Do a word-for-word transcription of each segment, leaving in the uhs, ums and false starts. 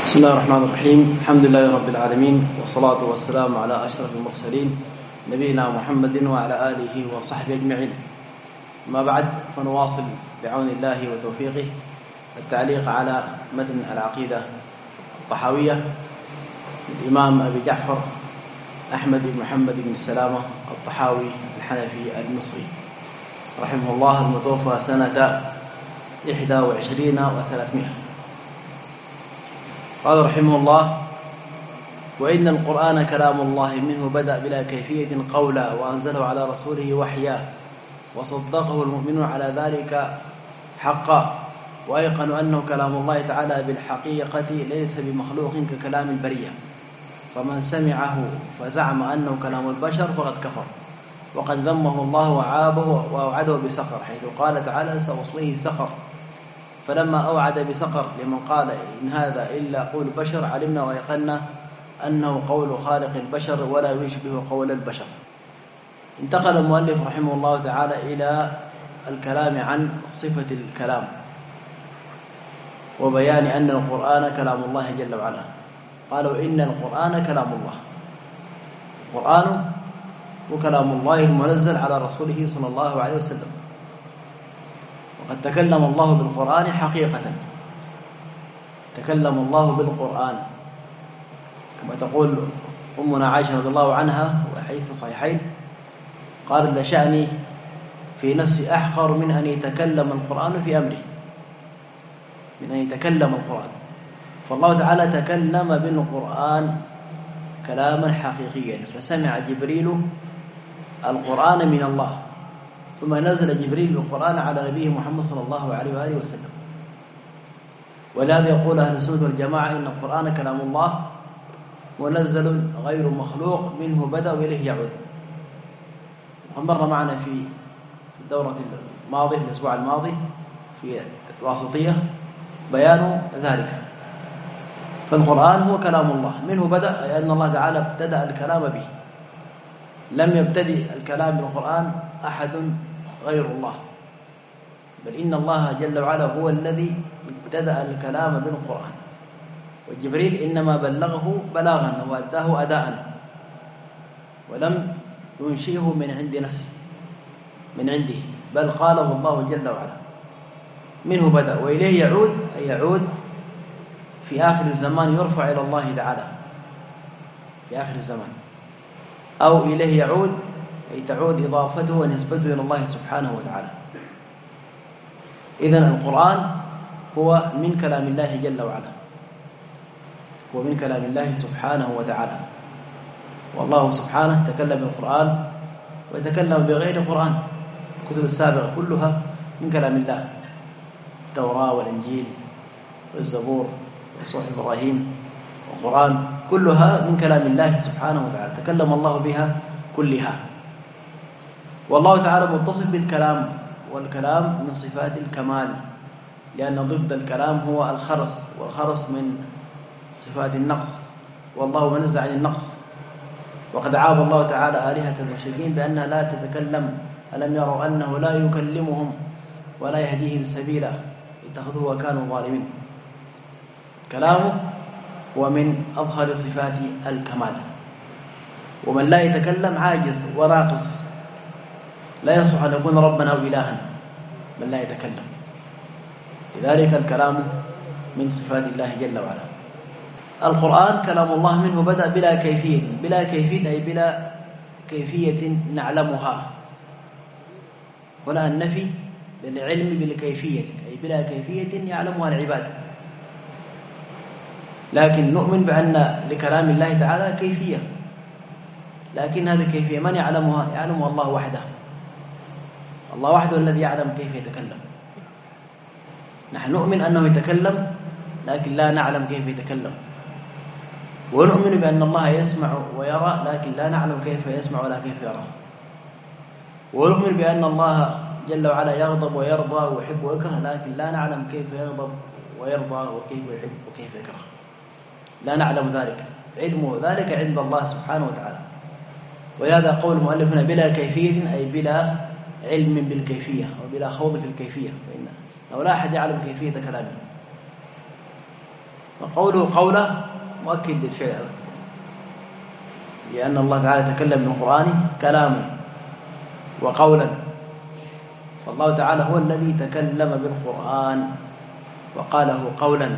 بسم الله الرحمن الرحيم. الحمد لله رب العالمين، والصلاة والسلام على أشرف المرسلين نبينا محمد وعلى آله وصحبه أجمعين. ما بعد، فنواصل بعون الله وتوفيقه التعليق على متن العقيدة الطحاوية الإمام أبي جعفر أحمد بن محمد بن سلامة الطحاوي الحنفي المصري رحمه الله، المتوفى سنة إحدى وعشرين وثلاثمائة. قال رحمه الله: وإن القرآن كلام الله، منه بدأ بلا كيفية قولا، وأنزله على رسوله وحيا، وصدقه المؤمنون على ذلك حقا، وأيقنوا أنه كلام الله تعالى بالحقيقة ليس بمخلوق ككلام البرية، فمن سمعه فزعم أنه كلام البشر فقد كفر، وقد ذمه الله وعابه وأوعده بسقر، حيث قال تعالى: سأصليه سقر. فلما أوعد بسقر لمن قال إن هذا إلا قول بشر، علمنا ويقنا أنه قول خالق البشر ولا يشبه قول البشر. انتقل المؤلف رحمه الله تعالى إلى الكلام عن صفة الكلام، وبيان أن القرآن كلام الله جل وعلا. قال: وإن القرآن كلام الله. القرآن وكلام الله المنزل على رسوله صلى الله عليه وسلم، وقد تكلم الله بالقرآن حقيقة. تكلم الله بالقرآن كما تقول أمنا عائشة رضي الله عنها، وحديث في الصحيحين، قالت: لشأني في نفسي أحقر من أن يتكلم القرآن في أمري، من أن يتكلم القرآن. فالله تعالى تكلم بالقرآن كلاما حقيقيا، فسمع جبريل القرآن من الله، ثم نزل جبريل بالقرآن على نبيه محمد صلى الله عليه وآله وسلم. ولهذا يقول أهل السنة والجماعة إن القرآن كلام الله منزل غير مخلوق، منه بدأ وإليه يعود. ومر معنا في الدورة الماضية في الأسبوع الماضي في الواسطية بيان ذلك. فالقرآن هو كلام الله، منه بدأ، أي أن الله تعالى ابتدأ الكلام به، لم يبتدئ الكلام بالقرآن أحد غير الله، بل إن الله جل وعلا هو الذي ابتدأ الكلام بالقرآن، وجبريل إنما بلغه بلاغا وأداه أداء، ولم ينشئه من عند نفسه من عنده، بل قاله الله جل وعلا. منه بدأ وإليه يعود، أي يعود في آخر الزمان، يرفع إلى الله تعالى في آخر الزمان، أو إليه يعود أي تعود إضافته ونسبته إلى الله سبحانه وتعالى. إذن القرآن هو من كلام الله جل وعلا، هو من كلام الله سبحانه وتعالى. والله سبحانه تكلم بالقرآن ويتكلم بغير القرآن. الكتب السابقة كلها من كلام الله، التوراة والإنجيل والزبور وصحف إبراهيم والقرآن، كلها من كلام الله سبحانه وتعالى، تكلم الله بها كلها. والله تعالى متصف بالكلام، والكلام من صفات الكمال، لأن ضد الكلام هو الخرس، والخرس من صفات النقص، والله منزه عن النقص. وقد عاب الله تعالى آلهة المشركين بأنها لا تتكلم، ألم يروا أنه لا يكلمهم ولا يهديهم سبيلا، اتخذوه وكانوا ظالمين. كلامه ومن أظهر صفات الكمال، ومن لا يتكلم عاجز وناقص، لا يصح أن يكون ربنا أو إلها من لا يتكلم. لذلك الكلام من صفات الله جل وعلا. القرآن كلام الله، منه بدأ بلا كيفية. بلا كيفية أي بلا كيفية نعلمها. هنا النفي للعلم بالكيفية، أي بلا كيفية يعلمها العباد، لكن نؤمن بأن لكلام الله تعالى كيفية، لكن هذه الكيفية من يعلمها؟ يعلمها الله وحده. الله وحده الذي يعلم كيف يتكلم. نحن نؤمن أنه يتكلم، لكن لا نعلم كيف يتكلم. ونؤمن بأن الله يسمع ويرى، لكن لا نعلم كيف يسمع ولا كيف يرى. ونؤمن بأن الله جل وعلا يغضب ويرضى ويحب ويكره، لكن لا نعلم كيف يغضب ويرضى وكيف يحب وكيف يكره، لا نعلم ذلك. علم ذلك عند الله سبحانه وتعالى. وهذا قول مؤلفنا بلا كيفية، أي بلا علم بالكيفية وبلا خوض في الكيفية، فإنه لا أحد يعلم كيفية كلامه. وقوله قوله مؤكد للفعل، لأن الله تعالى تكلم بالقرآن كلاما وقولا، فالله تعالى هو الذي تكلم بالقرآن وقاله قولا،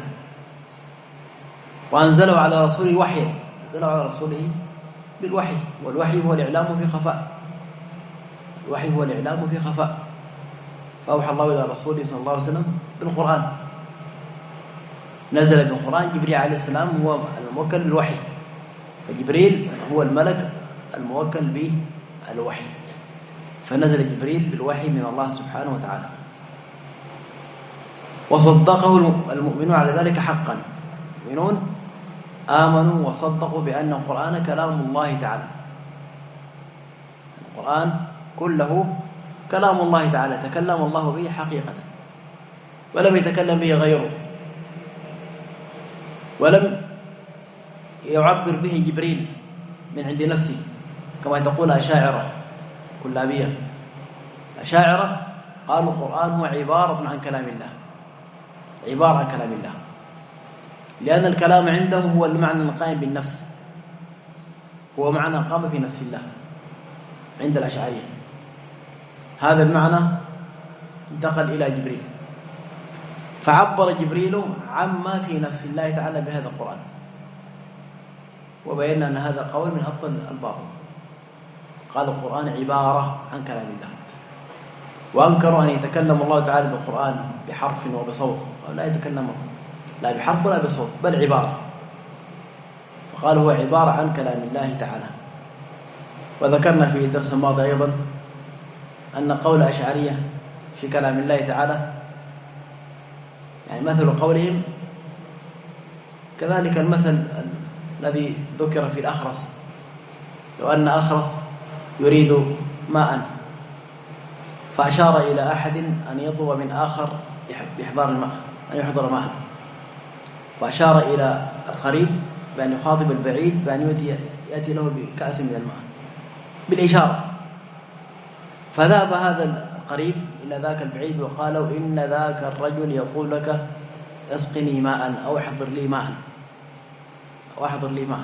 وأنزله على رسوله وحيا، أنزله على رسوله بالوحي، والوحي هو الإعلام في خفاء، الوحي هو الإعلام في خفاء، فأوحى الله إلى رسوله صلى الله عليه وسلم بالقرآن، نزل بالقرآن. جبريل عليه السلام هو الموكل بالوحي، فجبريل هو الملك الموكل بالوحي، فنزل جبريل بالوحي من الله سبحانه وتعالى، وصدقه المؤمنون على ذلك حقا. المؤمنون آمنوا وصدقوا بأن القرآن كلام الله تعالى، القرآن كله كلام الله تعالى، تكلم الله به حقيقة، ولم يتكلم به غيره، ولم يعبر به جبريل من عند نفسه كما تقول أشاعرة كلابية. أشاعرة قالوا القرآن هو عبارة عن كلام الله، عبارة عن كلام الله، لأن الكلام عندهم هو المعنى القائم بالنفس، هو معنى قام في نفس الله عند الأشعرية. هذا المعنى انتقل إلى جبريل، فعبر جبريل عما في نفس الله تعالى بهذا القرآن، وبينا أن هذا قول من أفضل الباطل. قال القرآن عبارة عن كلام الله، وأنكروا أن يتكلم الله تعالى بالقرآن بحرف وبصوت، لا يتكلم لا بحرف ولا بصوت، بل عبارة، فقال هو عبارة عن كلام الله تعالى. وذكرنا في الدرس الماضي أيضا أن قول أشعرية في كلام الله تعالى يعني مثل قولهم كذلك المثل الذي ذكر في الأخرس، لو أن أخرس يريد ماء فأشار إلى أحد أن يطلب من آخر بإحضار الماء، أن يحضر ماء، فأشار إلى القريب بأن يخاطب البعيد بأن يأتي, يأتي له بكأس من الماء بالإشارة، فذهب هذا القريب إلى ذاك البعيد وقالوا إن ذاك الرجل يقول لك اسقني ماء أو احضر لي ماء أو احضر لي ماء،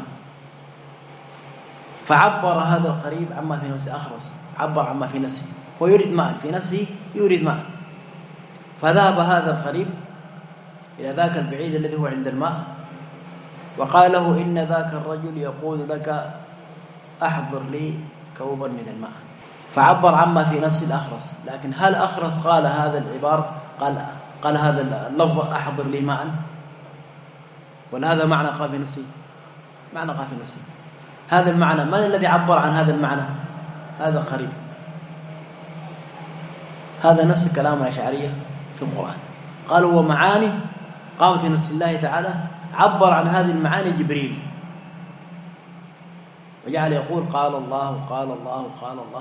فعبر هذا القريب عما في نفسه، أخرس عبر عما في نفسه، ويريد ماء في نفسه، يريد ماء، فذهب هذا القريب إلى ذاك البعيد الذي هو عند الماء وقال له إن ذاك الرجل يقول لك أحضر لي كوبا من الماء، فعبر عما في نفس الأخرس. لكن هل أخرس قال هذا العبارة، قال قال هذا اللفظ أحضر لي ماء، ولا هذا معنى قال في نفسي؟ معنى قال في نفسي. هذا المعنى من الذي عبر عن هذا المعنى؟ هذا القريب. هذا نفس كلام الأشعرية في القرآن، قالوا هو معاني قام في نفس الله تعالى، عبر عن هذه المعاني جبريل وجعل يقول قال الله قال الله قال الله،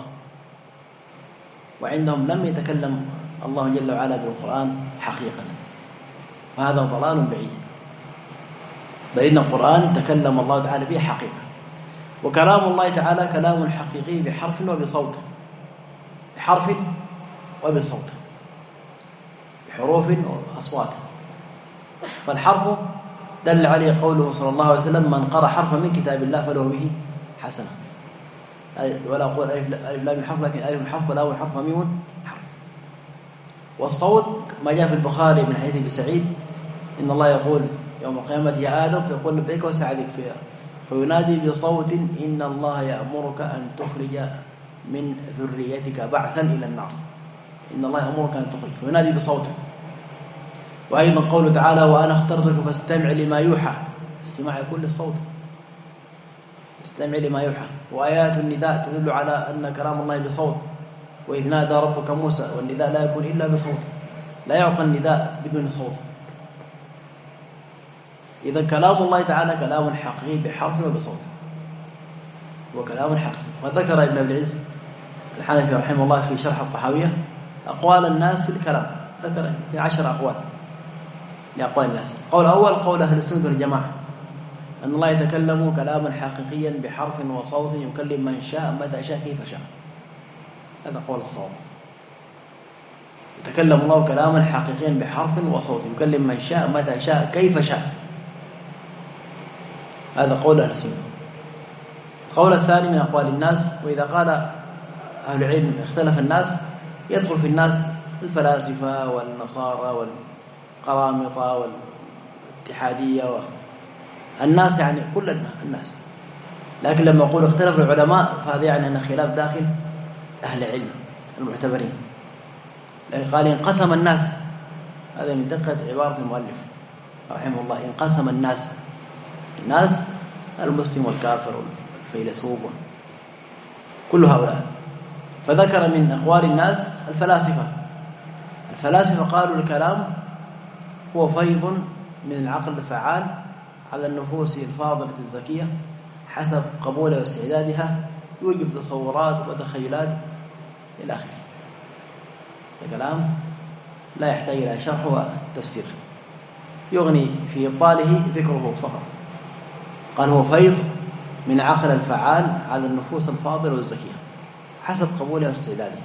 وعندهم لم يتكلم الله جل وعلا بالقرآن حقيقة، وهذا ضلال بعيد، بل إن القرآن تكلم الله تعالى به حقيقة، وكلام الله تعالى كلام حقيقي بحرف وبصوت، بحرف وبصوت، بحروف وأصوات. فالحرف دل عليه قوله صلى الله عليه وسلم من قرأ حرفا من كتاب الله فله به حسنة، ولا أقول ألف لام حرف، لكن ألف حرف ولا حرف وميم حرف. والصوت ما جاء في البخاري من حديث ابن سعيد إن الله يقول يوم القيامة يا آدم فيقول لبيك وسعدك فيها، فينادي بصوت إن الله يأمرك أن تخرج من ذريتك بعثا إلى النار، إن الله يأمرك أن تخرج، فينادي بصوت. وأيضا قوله تعالى وأنا اخترتك فاستمع لما يوحى، استماع كل صوت، استمع لما يوحى. وآيات النداء تدل على أن كلام الله بصوت، وإذ نادى ربك موسى، والنداء لا يكون إلا بصوت، لا يعطى النداء بدون صوت. إذا كلام الله تعالى كلام حقيقي بحرف وبصوت، هو كلام حقيقي. وذكر ابن أبي العز الحنفي رحمه الله في شرح الطحاوية أقوال الناس في الكلام، ذكر في عشر أقوال لأقوال الناس. قول أول قول أهل السنة والجماعة أن الله يتكلم كلاما حقيقيا بحرف وصوت يكلم من شاء متى شاء كيف شاء، هذا قول الصواب. يتكلم الله كلاما حقيقيا بحرف وصوت يكلم من شاء متى شاء كيف شاء، هذا قول أهل السنة. القول الثاني من أقوال الناس، وإذا قال أهل العلم اختلف الناس يدخل في الناس الفلاسفة والنصارى والقرامطة والاتحادية والناس، يعني كل الناس. لكن لما أقول اختلف العلماء فهذا يعني أن خلاف داخل أهل العلم المعتبرين. لكن قال انقسم الناس، هذا من دقة عبارة المؤلف رحمه الله. انقسم الناس، الناس المسلم والكافر والفيلسوف كل هؤلاء. فذكر من أقوال الناس الفلاسفة. الفلاسفة قالوا الكلام هو فيض من العقل الفعال على النفوس الفاضلة الزكية حسب قبولها واستعدادها، يوجب تصورات وتخيلات إلى آخره. الكلام لا يحتاج إلى شرح وتفسير، يغني في إبطاله ذكره فقط. قال هو فيض من عقل الفعال على النفوس الفاضلة والزكية حسب قبولها واستعدادها.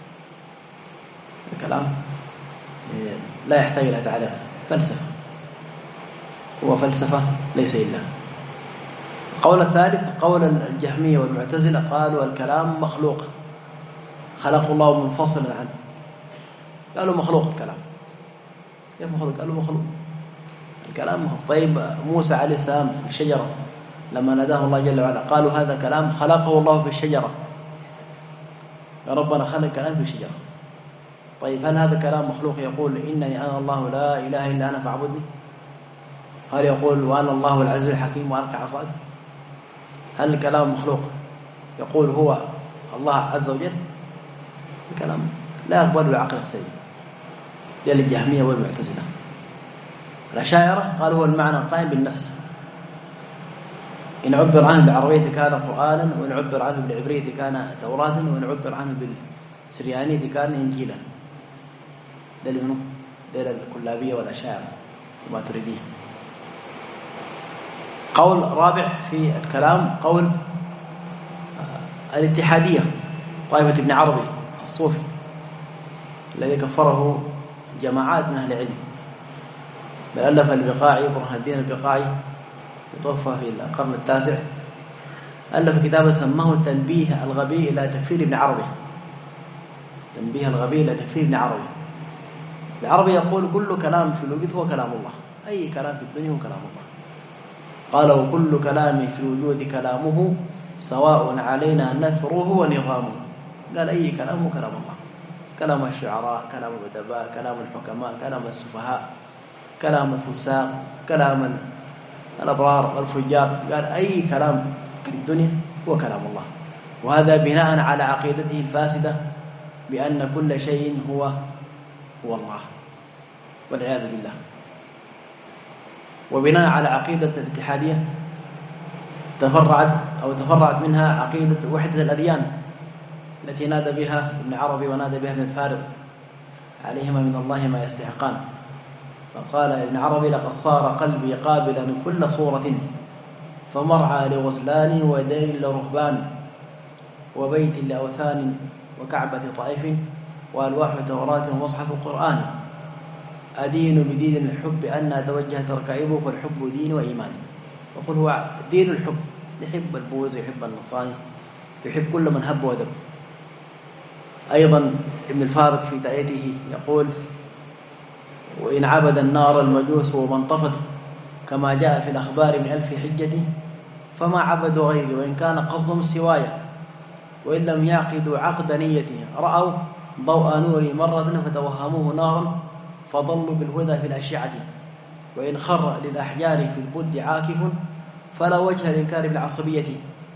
الكلام لا يحتاج إلى تعليق، فلسفة، هو فلسفة ليس إلا. القول الثالث قول الجهمية والمعتزلة، قالوا الكلام مخلوق، خلق الله منفصلا عنه. قالوا مخلوق الكلام. كيف مخلوق؟ قالوا مخلوق الكلام مخلوق. طيب موسى عليه السلام في الشجرة لما ناداه الله جل وعلا قالوا هذا كلام خلقه الله في الشجرة، يا ربنا خلق كلام في الشجرة. طيب هل هذا كلام مخلوق يقول إنني أنا الله لا إله إلا أنا فاعبدني؟ هل يقول وأنا الله العزيز الحكيم وألقى عصاك؟ هل الكلام مخلوق يقول هو الله عز وجل؟ الكلام لا يقبل العقل السليم. ديال الجهمية والمعتزلة. الأشاعرة قالوا هو المعنى القائم بالنفس، إن عبر عنه بالعربية كان قرآنا، وإن عبر عنه بالعبرية كان توراة، وإن عبر عنه بالسريانية كان إنجيلا. ديال منه ديال الكلابية والأشاعرة وما تريديه. قول رابع في الكلام قول الاتحادية، طائفة ابن عربي الصوفي الذي كفره جماعات من أهل العلم، بل ألف البقاعي برهان الدين البقاعي يتوفى في القرن التاسع، ألف كتابا سماه تنبيه الغبي إلى تكفير ابن عربي. تنبيه الغبي إلى تكفير ابن عربي. ابن عربي يقول كل كلام في الوجود هو كلام الله، أي كلام في الدنيا هو كلام الله. قال وكل كلام في الوجود كلامه سواء علينا نثره ونظامه. قال أي كلام هو كلام الله، كلام الشعراء، كلام الأدباء، كلام الحكماء، كلام السفهاء، كلام الفساق، كلام الأبرار والفجار. قال أي كلام في الدنيا هو كلام الله، وهذا بناء على عقيدته الفاسدة بأن كل شيء هو هو الله والعياذ بالله. وبناء على عقيدة الاتحادية تفرعت أو تفرعت منها عقيدة وحدة الأديان التي نادى بها ابن عربي ونادى بها ابن فارغ عليهما من الله ما يستحقان. فقال ابن عربي لقد صار قلبي قابلا كل صورة، فمرعى لغسلان ودير لرهبان، وبيت لأوثان وكعبة طائف، وألواح توراة ومصحف قرآن. أدين بدين الحب أن توجهت ركائبه، فالحب دين وإيمان. وقل هو دين الحب، يحب البوذ ويحب النصراني، يحب كل من هب ودب. أيضا ابن الفارض في دعيته يقول وإن عبد النار المجوس ومن طفت، كما جاء في الأخبار من ألف حجة، فما عبدوا غيري وإن كان قصدهم سوايا، وإن لم يعقدوا عقد نيته، رأوا ضوء نوري مرة فتوهموه نارا، فضلوا بالهدى في الأشعة. وإن خر للأحجار في البد عاكف، فلا وجه لإنكار بالعصبية.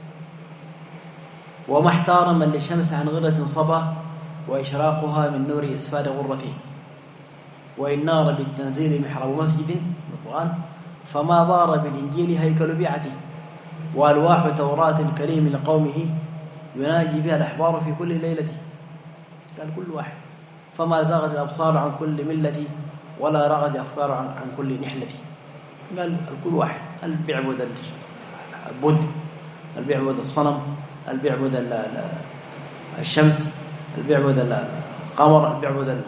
وما احتار من للشمس عن غرة صبا، وإشراقها من نور إسفار غرته. وإن نار بالتنزيل محراب مسجد القرآن، فما بار بالإنجيل هيكل بيعته. وألواح توراة الكريم لقومه، يناجي بها الأحبار في كل ليلة. قال كل واحد، فما زاغت الأبصار عن كل ملة، ولا رغت الأفكار عن, عن كل نحلة. قال كل واحد، هل بيعبد البد، هل بيعبد الصنم، هل بيعبد الشمس، هل بيعبد القمر، هل بيعبد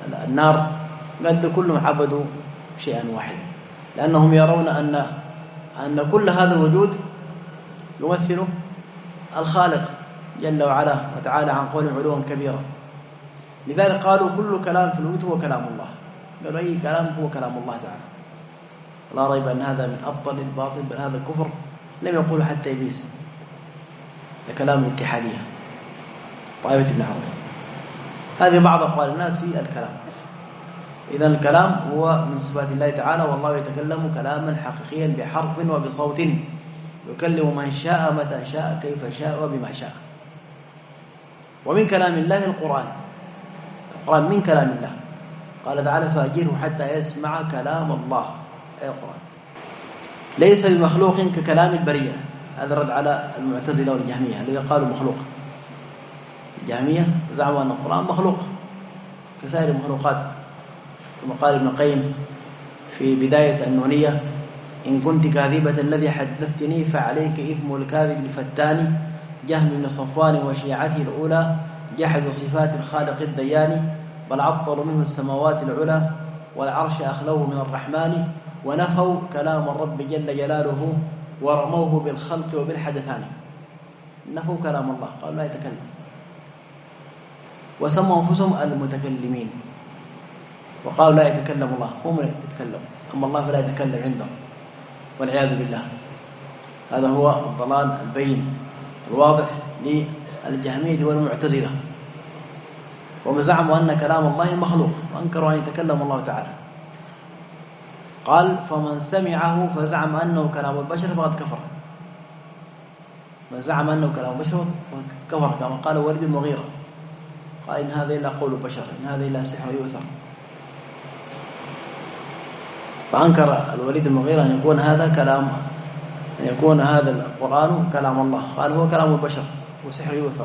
النار. قال كلهم عبدوا شيئا واحدا، لأنهم يرون أن أن كل هذا الوجود يمثل الخالق جل وعلا وتعالى عن قول علوا كبيرا. لذلك قالوا كل كلام في الوجود هو كلام الله، قالوا أي كلام هو كلام الله تعالى. لا ريب أن هذا من أبطل الباطل، بل هذا الكفر لم يقول حتى إبليس. كلام الاتحادية طائفة ابن عربي. هذه بعض أقوال الناس في الكلام. إذن الكلام هو من صفات الله تعالى، والله يتكلم كلاما حقيقيا بحرف وبصوت يكلم من شاء متى شاء كيف شاء وبما شاء. ومن كلام الله القرآن، القرآن من كلام الله. قال تعالى فأجره حتى يسمع كلام الله، أي القرآن. ليس بمخلوق ككلام البرية. هذا رد على المعتزلة والجهمية الذين قالوا مخلوق. الجهمية زعموا أن القرآن مخلوق كسائر المخلوقات، كما قال ابن القيم في بداية النونية: إن كنت كاذبة الذي حدثتني فعليك إثم الكاذب الفتان، جهم بن صفوان وشيعته الأولى جحدوا صفات الخالق الديان، بل عطلوا منه السماوات العلى والعرش أخلوه من الرحمن، ونفوا كلام الرب جل جلاله ورموه بالخلق وبالحدثان. نفوا كلام الله، قالوا لا يتكلم، وسموا أنفسهم المتكلمين، وقالوا لا يتكلم الله، هم يتكلم، أما الله فلا يتكلم عندهم، والعياذ بالله. هذا هو الضلال البين الواضح للجهمية والمعتزلة. وزعموا أن كلام الله مخلوق، وأنكروا أن يتكلم الله تعالى. قال فمن سمعه فزعم أنه كلام البشر فقد كفر. من زعم أنه كلام البشر كفر، كما قال وليد المغيرة، قال إن هذا إلا قول البشر، إن هذا إلا سحر يؤثر. فأنكر الوليد المغيرة أن يكون هذا كلام، أن يكون هذا القرآن كلام الله، قال هو كلام البشر وسحر يؤثر.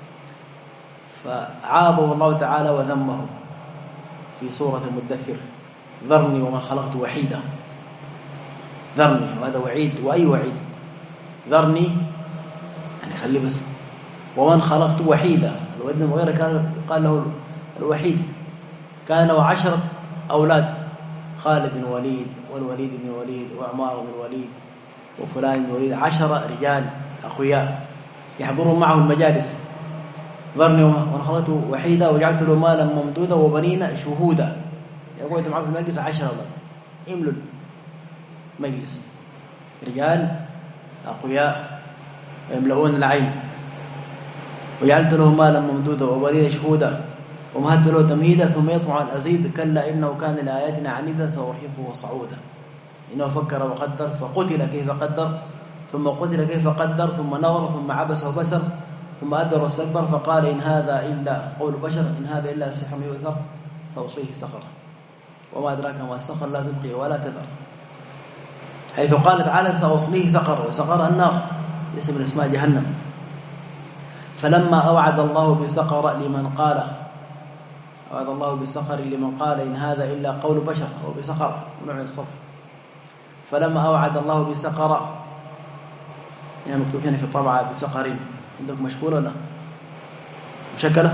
فعابه الله تعالى وذمه في سورة المدثر: ذرني ومن خلقت وحيدا. ذرني، وهذا وعيد، وأي وعيد؟ ذرني يعني خلي بس. ومن خلقت وحيدا، الوليد المغيرة كان قال له الوحيد، كان له عشرة أولاد: خالد بن وليد، والوليد بن وليد، وعمار بن وليد، وفلان بن وليد، عشرة رجال أقوياء يحضرون معه المجالس. ذرني ومن خلقت وحيدا وجعلت له مالا ممدودا وبنين شهودا. يقول معه في المجلس عشرة أولاد يملوا المجلس، رجال أقوياء يملؤون العين. وجعلت له مالا ممدودا وبنين شهودا ومهدت له تمهيدا ثم يطمع أن أزيد كلا إنه كان لآياتنا عنيدا سأرهقه صعودا. إنه فكر وقدر فقتل كيف قدر ثم قتل كيف قدر ثم نظر ثم عبس وبسر ثم أدبر واستكبر فقال إن هذا إلا قول بشر، إن هذا إلا سحر يؤثر سأصليه سقر وما أدراك ما سقر لا تبقي ولا تذر. حيث قال تعالى سأصليه سقر، وسقر النار اسم من اسماء جهنم. فلما أوعد الله بسقر لمن قال أوعد الله بسقر لمن قال إن هذا إلا قول بشر أو بسقر ونوع الصف. فلما أوعد الله بسقر، يعني مكتوب هنا في الطبعة بسقر، عندك مشكورة ولا مشكلة؟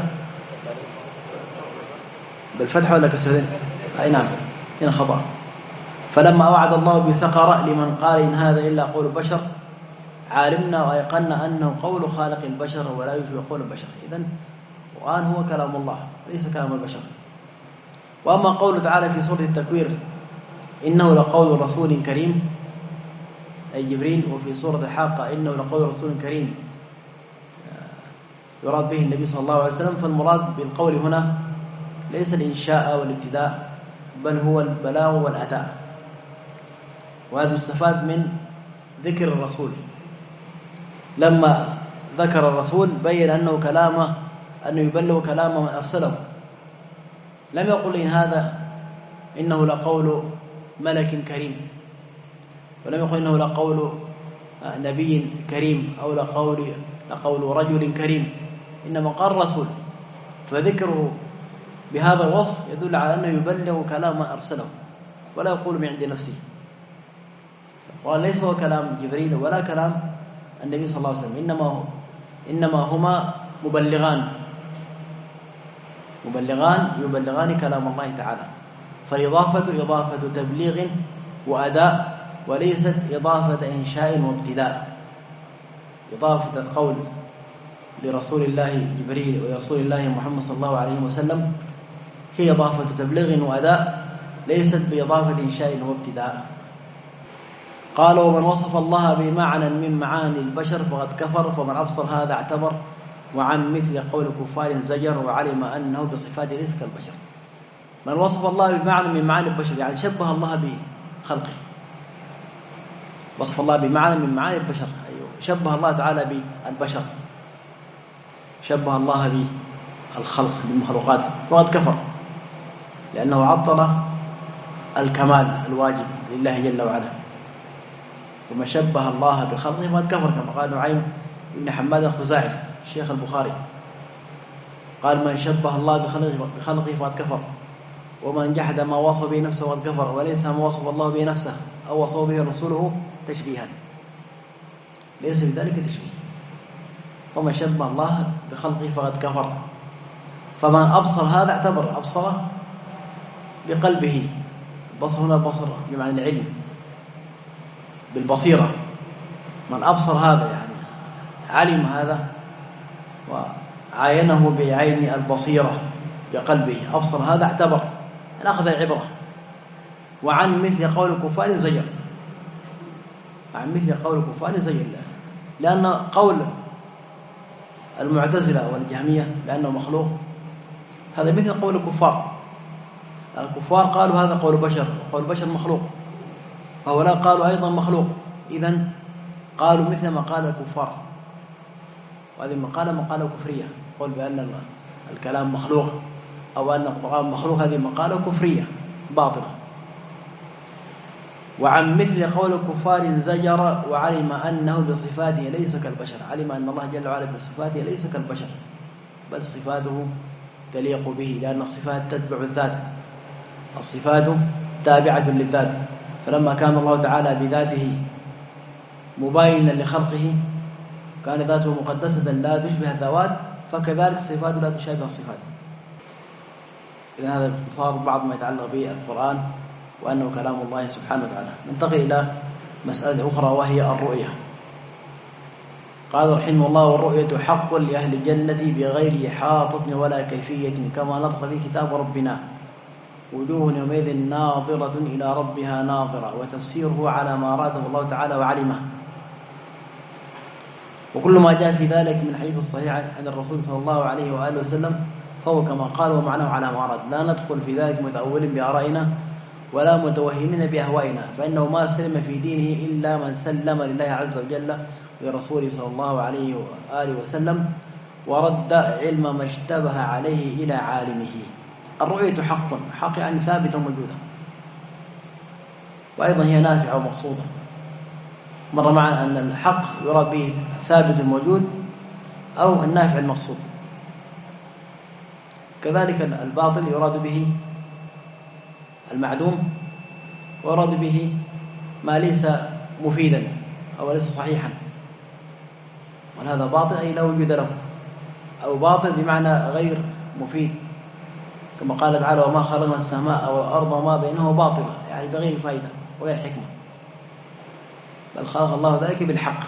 بالفتح ولا كسرين؟ أي نعم، هنا خطأ. فلما أوعد الله بسقر لمن قال إن هذا إلا قول بشر علمنا وأيقنا أنه قول خالق البشر ولا يشبه قول البشر. إذن القرآن هو كلام الله ليس كلام البشر. وأما قول تعالى في سورة التكوير إنه لقول رسول كريم أي جبريل، وفي سورة الحاقة إنه لقول رسول كريم يراد به النبي صلى الله عليه وسلم، فالمراد بالقول هنا ليس الإنشاء والابتداء بل هو البلاغ والأداء. وهذا مستفاد من ذكر الرسول. لما ذكر الرسول بين أنه كلامه أنه يبلغ كلام من أرسله، لم يقل إن هذا إنه لقول ملك كريم، ولم يقل إنه لقول نبي كريم أو لقول لقول رجل كريم، إنما قال رسول. فذكره بهذا الوصف يدل على أنه يبلغ كلام من أرسله ولا يقول من عند نفسه. القرآن ليس هو كلام جبريل ولا كلام النبي صلى الله عليه وسلم، إنما هو إنما هما مبلغان مبلغان يبلغان كلام الله تعالى. فالإضافة إضافة تبليغ وأداء وليست إضافة إنشاء وابتداء. إضافة القول لرسول الله جبريل ورسول الله محمد صلى الله عليه وسلم هي إضافة تبليغ وأداء، ليست بإضافة إنشاء وابتداء. قال: ومن وصف الله بمعنى من معاني البشر فقد كفر، فمن أبصر هذا اعتبر، وعن مثل قول كفار زجر، وعلم أنه بصفات ليس كالبشر. من وصف الله بمعنى من معاني البشر يعني شبه الله بخلقه، وصف الله بمعنى من معاني البشر، أيوه شبه الله تعالى بالبشر، شبه الله بالخلق بالمخلوقات، وقد كفر لأنه عطل الكمال الواجب لله جل وعلا. ثم شبه الله بخلقه فقد كفر، كما قال نعيم بن حماد الخزاعي الشيخ البخاري قال: من شبه الله بخلقه فقد كفر، ومن جحد ما وصف به نفسه فقد كفر، وليس ما وصف الله به نفسه أو وصف به رسوله تشبيها، ليس بذلك تشبيه. فمن شبه الله بخلقه فقد كفر. فمن أبصر هذا اعتبر، أبصر بقلبه، البصر هنا البصر بمعنى العلم بالبصيرة. من أبصر هذا يعني علم هذا وعاينه بعين البصيرة بقلبه، أبصر هذا اعتبر، يعني أخذ العبرة. وعن مثل قول الكفار زجر، عن مثل قول الكفار زجر، لأن قول المعتزلة والجهمية لأنه مخلوق هذا مثل قول الكفار. الكفار قالوا هذا قول بشر، قول بشر مخلوق، وهؤلاء قالوا أيضا مخلوق، إذن قالوا مثل ما قال الكفار، وهذه مقالة مقالة كفرية، قول بأن الكلام مخلوق أو أن القرآن مخلوق، هذه مقالة كفرية باطلة. وعن مثل قول الكفار زجر، وعلم أنه بصفاته ليس كالبشر، علم أن الله جل وعلا بصفاته ليس كالبشر، بل صفاته تليق به، لأن الصفات تتبع الذات، الصفات تابعة للذات. فلما كان الله تعالى بذاته مباينا لخلقه كان ذاته مقدسة لا تشبه الذوات، فكذلك صفاته لا تشابه الصفات. إذن هذا باختصار بعض ما يتعلق بالقرآن وأنه كلام الله سبحانه وتعالى. ننتقل إلى مسألة أخرى وهي الرؤية. قال رحمه الله: والرؤية حق لأهل الجنة بغير حاطة ولا كيفية، كما نطق به كتاب ربنا، وجوه يومئذ ناظرة إلى ربها ناظرة، وتفسيره على ما أراده الله تعالى وعلمه. وكل ما جاء في ذلك من حديث الصحيح عن الرسول صلى الله عليه وآله وسلم فهو كما قال ومعناه على ما أراد، لا ندخل في ذلك متأولين بآرائنا ولا متوهمين بأهوائنا، فإنه ما سلم في دينه إلا من سلم لله عز وجل ولرسوله صلى الله عليه وآله وسلم، ورد علم ما اشتبه عليه إلى عالمه. الرؤية حق، حق يعني ثابت وموجودة، وأيضا هي نافعة ومقصودة. مر معنا أن الحق يراد به ثابت الموجود أو النافع المقصود، كذلك الباطل يراد به المعدوم، ويراد به ما ليس مفيدا أو ليس صحيحا، وهذا باطل أي لا وجود له، أو باطل بمعنى غير مفيد، كما قال تعالى: وما خلقنا السماء والأرض وما بينهما باطلا، يعني بغير فائدة وغير حكمة، بل خلق الله ذلك بالحق.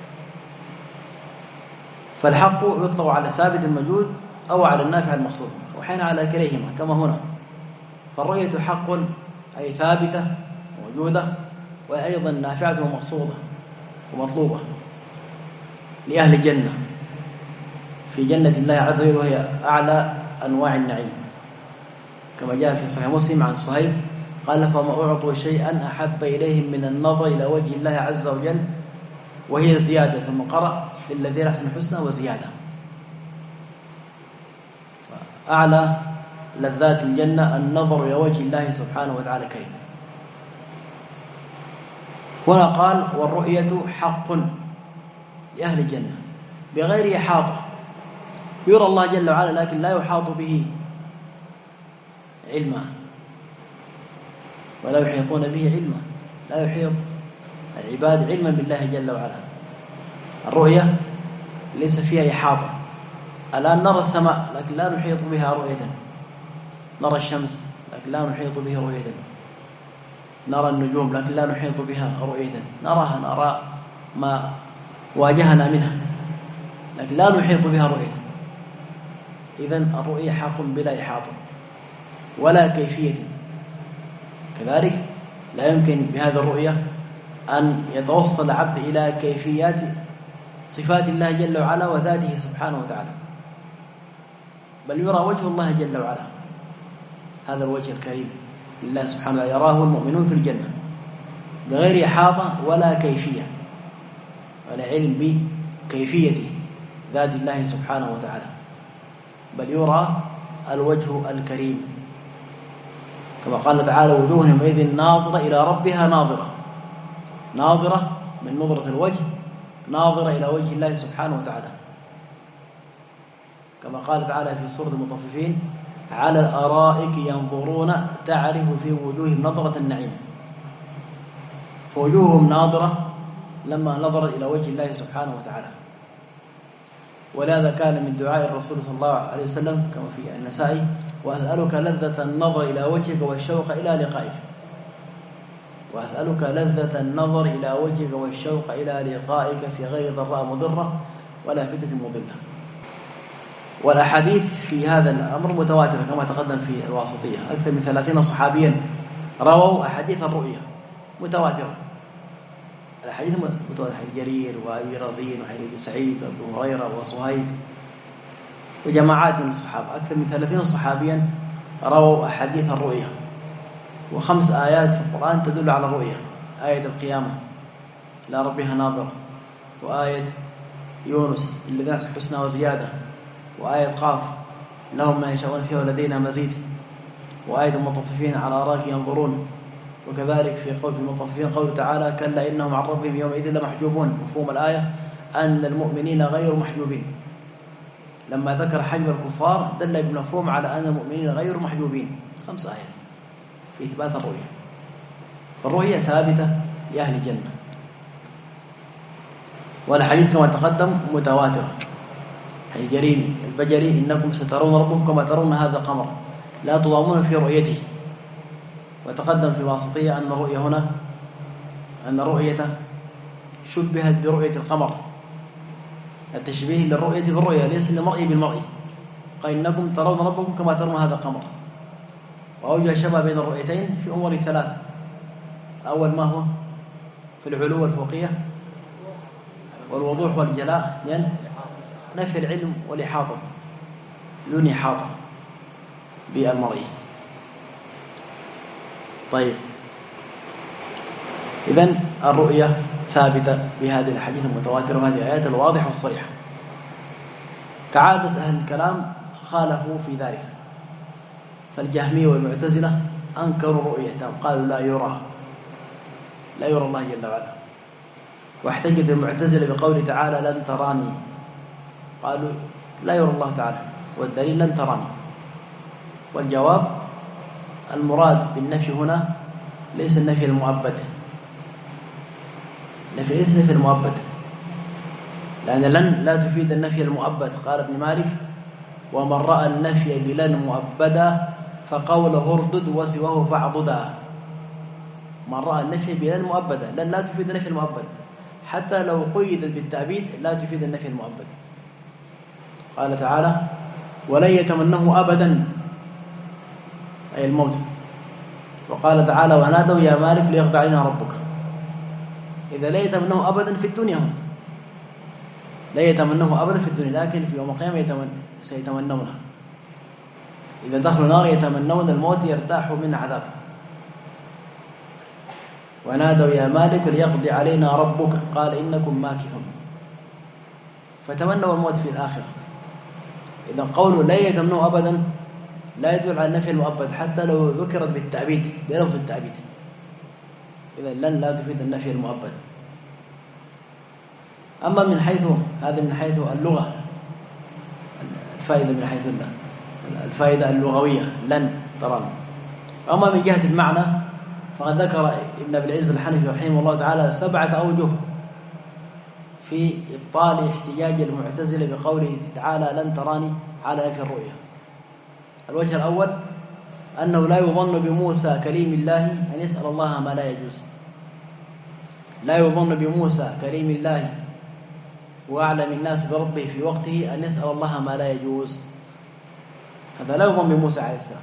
فالحق يطلق على ثابت الموجود أو على النافع المقصود، وحين على كليهما كما هنا. فالرؤية حق أي ثابتة موجودة، وأيضا نافعة ومقصودة ومطلوبة لأهل الجنة في جنة الله عز وجل، وهي أعلى أنواع النعيم، كما جاء في صحيح مسلم عن صهيب قال: فما أعطوا شيئا أحب إليهم من النظر إلى وجه الله عز وجل وهي زيادة، ثم قرأ: للذين أحسنوا الحسنى وزيادة. فأعلى لذات الجنة النظر إلى وجه الله سبحانه وتعالى كريم. هنا قال: والرؤية حق لأهل الجنة بغير إحاطة، يرى الله جل وعلا لكن لا يحاط به علما، ولا يحيطون به علما، لا يحيط العباد علما بالله جل وعلا. الرؤية ليس فيها إحاطة. الآن نرى السماء لكن لا نحيط بها رؤية، نرى الشمس لكن لا نحيط به رؤية، نرى النجوم لكن لا نحيط بها رؤية، نراها نرى ما واجهنا منها لكن لا نحيط بها رؤية. إذن الرؤية حق بلا إحاطة ولا كيفية. كذلك لا يمكن بهذه الرؤية أن يتوصل العبد إلى كيفيات صفات الله جل وعلا وذاته سبحانه وتعالى، بل يرى وجه الله جل وعلا، هذا الوجه الكريم لله سبحانه وتعالى، يراه المؤمنون في الجنة بغير إحاطة ولا كيفية ولا علم بكيفية ذات الله سبحانه وتعالى، بل يرى الوجه الكريم كما قال تعالى: وجوه يومئذ ناظرة إلى ربها ناظرة، ناظرة من نظرة الوجه، ناظرة إلى وجه الله سبحانه وتعالى، كما قال تعالى في سورة المطففين: على الأرائك ينظرون تعرف في وجوههم نظرة النعيم. فوجوههم ناظرة لما نظرت إلى وجه الله سبحانه وتعالى. ولهذا كان من دعاء الرسول صلى الله عليه وسلم كما في النسائي: وأسألك لذة النظر إلى وجهك والشوق إلى لقائك. وأسألك لذة النظر إلى وجهك والشوق إلى لقائك في غير ضراء مضرة ولا فتنة مضلة. والأحاديث في هذا الأمر متواترة كما تقدم في الواسطية، أكثر من ثلاثين صحابيا رووا أحاديث الرؤية متواترة. الحديث متواتر، حديث جرير وأبي رزين وحديث سعيد وأبو هريرة وصهيب وجماعات من الصحابة، أكثر من ثلاثين صحابيا رووا أحاديث الرؤية، وخمس آيات في القرآن تدل على الرؤية: آية القيامة لا ربها ناظر، وآية يونس الذين حسنى وزيادة، وآية قاف لهم ما يشاءون فيها ولدينا مزيد، وآية المطففين على أراك ينظرون. وكذلك في قول المطففين قوله تعالى: كلا إنهم عن ربهم يومئذ لمحجوبون. مفهوم الآية أن المؤمنين غير محجوبين، لما ذكر حجب الكفار دل بمفهوم على أن المؤمنين غير محجوبين. خمس آيات في إثبات الرؤية. فالرؤية ثابتة لأهل الجنة، والحديث كما تقدم متواتر. حديث جرير البجلي: إنكم سترون ربكم كما ترون هذا القمر لا تضامون في رؤيته. وتقدم في الواسطية أن الرؤية هنا أن الرؤية شبهت برؤية القمر، التشبيه للرؤية بالرؤية ليس للمرء بالمرء، قال: إنكم ترون ربكم كما ترون هذا القمر. وأوجه شبه بين الرؤيتين في أمور ثلاثة: أول ما هو في العلو والفوقية والوضوح والجلاء، يعني نفي العلم والإحاطة دون إحاطة بالمرئي. طيب، إذن الرؤية ثابتة بهذه الحديث المتواترة وهذه الآيات الواضحة والصريحة. كعادة أهل الكلام خالفوا في ذلك، فالجهمية والمعتزلة أنكروا رؤيته، قالوا لا يرى لا يرى الله جل وعلا. واحتجت المعتزلة بقوله تعالى: لن تراني، قالوا لا يرى الله تعالى، والدليل لن تراني. والجواب: المراد بالنفي هنا ليس النفي المؤبد، النفي ليس النفي المؤبد، لأن لن لا تفيد النفي المؤبد. قال ابن مالك: ومن رأى النفي بلن مؤبدا فقوله اردد وسواه فاعضدا. من رأى النفي بلن مؤبدا، لن لا تفيد النفي المؤبد، حتى لو قيدت بالتأبيد لا تفيد النفي المؤبد. قال تعالى: ولن يتمنه أبدا، أي الموت. وقال تعالى: ونادوا يا مالك ليقضي علينا ربك. إذا لا يتمنه أبدا في الدنيا هنا، لا يتمنه أبدا في الدنيا، لكن في يوم القيامة يتمن سيتمنونه. إذا دخلوا النار يتمنون الموت ليرتاحوا من عذاب. ونادوا يا مالك ليقضي علينا ربك قال إنكم ماكثون. فتمنوا الموت في الآخرة. إذا قولوا لا يتمنوا أبدا لا يدل على النفي المؤبد، حتى لو ذكرت بالتأبيد بلفظ التأبيد. إذا لن لا تفيد النفي المؤبد. أما من حيث هذا من حيث اللغة، الفائدة من حيث الله الفائدة اللغوية لن ترى. أما من جهة المعنى فقد ذكر ابن أبي العز الحنفي رحمه الله تعالى سبعة أوجه في إبطال احتجاج المعتزلة بقوله تعالى لن تراني على نفي الرؤية. الوجه الأول أنه لا يظن بموسى كليم الله أن يسأل الله ما لا يجوز. لا يظن بموسى كليم الله وأعلم الناس بربه في وقته أن يسأل الله ما لا يجوز. هذا لا يظن بموسى عليه السلام،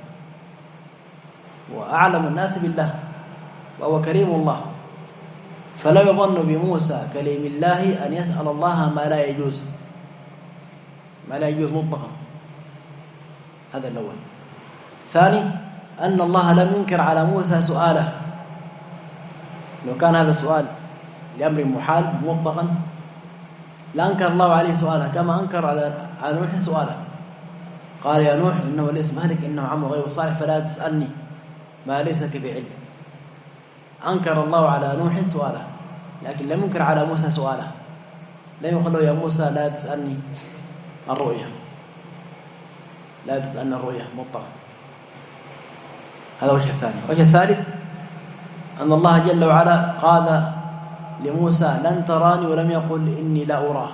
وأعلم الناس بالله وهو كريم الله، فلا يظن بموسى كليم الله أن يسأل الله ما لا يجوز، ما لا يجوز مطلقا. هذا الأول. ثاني، أن الله لم ينكر على موسى سؤاله. لو كان هذا السؤال لأمر محال مطلقا لأنكر الله عليه سؤاله، كما أنكر على على نوح سؤاله. قال يا نوح إنه ليس مهلك إنه عمل غير صالح فلا تسألني ما ليس لك بعلم. أنكر الله على نوح سؤاله، لكن لم ينكر على موسى سؤاله. لم يقل له يا موسى لا تسألني الرؤيا، لا تسألني الرؤيا مطلقا. هذا وجه الثاني. وجه الثالث أن الله جل وعلا قال لموسى لن تراني ولم يقل إني لا أراه.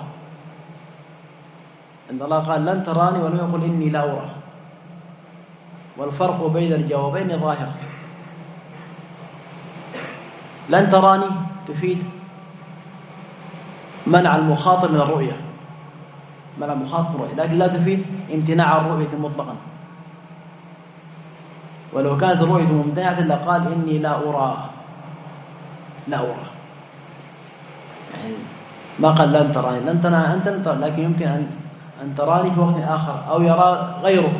أن الله قال لن تراني ولم يقل إني لا أراه، والفرق بين الجوابين ظاهر. لن تراني تفيد منع المخاطب من الرؤية، منع المخاطب من الرؤية، لكن لا تفيد امتناع الرؤية مطلقا. ولو كانت الرؤية ممتنعة لقال إني لا أراه، لا أراه، يعني ما قال لن تراني، لن تراني أنت لن تراني، لكن يمكن أن أن تراني في وقت آخر أو يرى غيرك.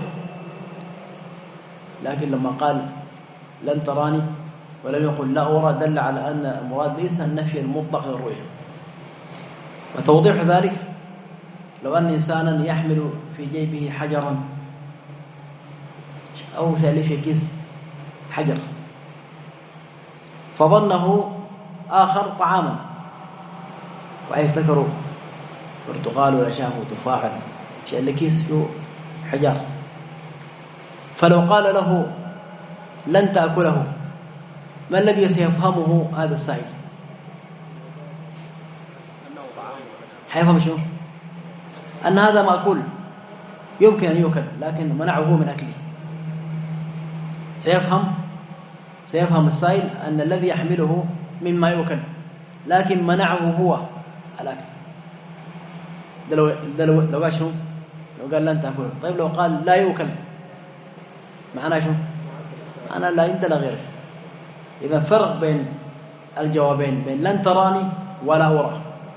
لكن لما قال لن تراني ولم يقل لا أرى دل على أن المراد ليس النفي المطلق للرؤية. وتوضيح ذلك لو أن إنسانا يحمل في جيبه حجرا أو شيء في كيس حجر فظنه آخر طعاما، ويفتكروا برتقال ولا شافوا تفاحا، شيء اللي كيس فيه حجر، فلو قال له لن تأكله ما الذي سيفهمه هذا السائل؟ حيفهم شو؟ أن هذا مأكول يمكن أن يؤكل لكن منعه من أكله. سيفهم سيفهم السائل أن الذي يحمله مما يؤكل لكن منعه هو الأكل. ده لو ده لو لو قال شو؟ لو قال لن تأكله. طيب لو قال لا يؤكل معناه شو؟ أنا لا أنت لا غيرك. إذا فرق بين الجوابين بين لن تراني ولا أرى.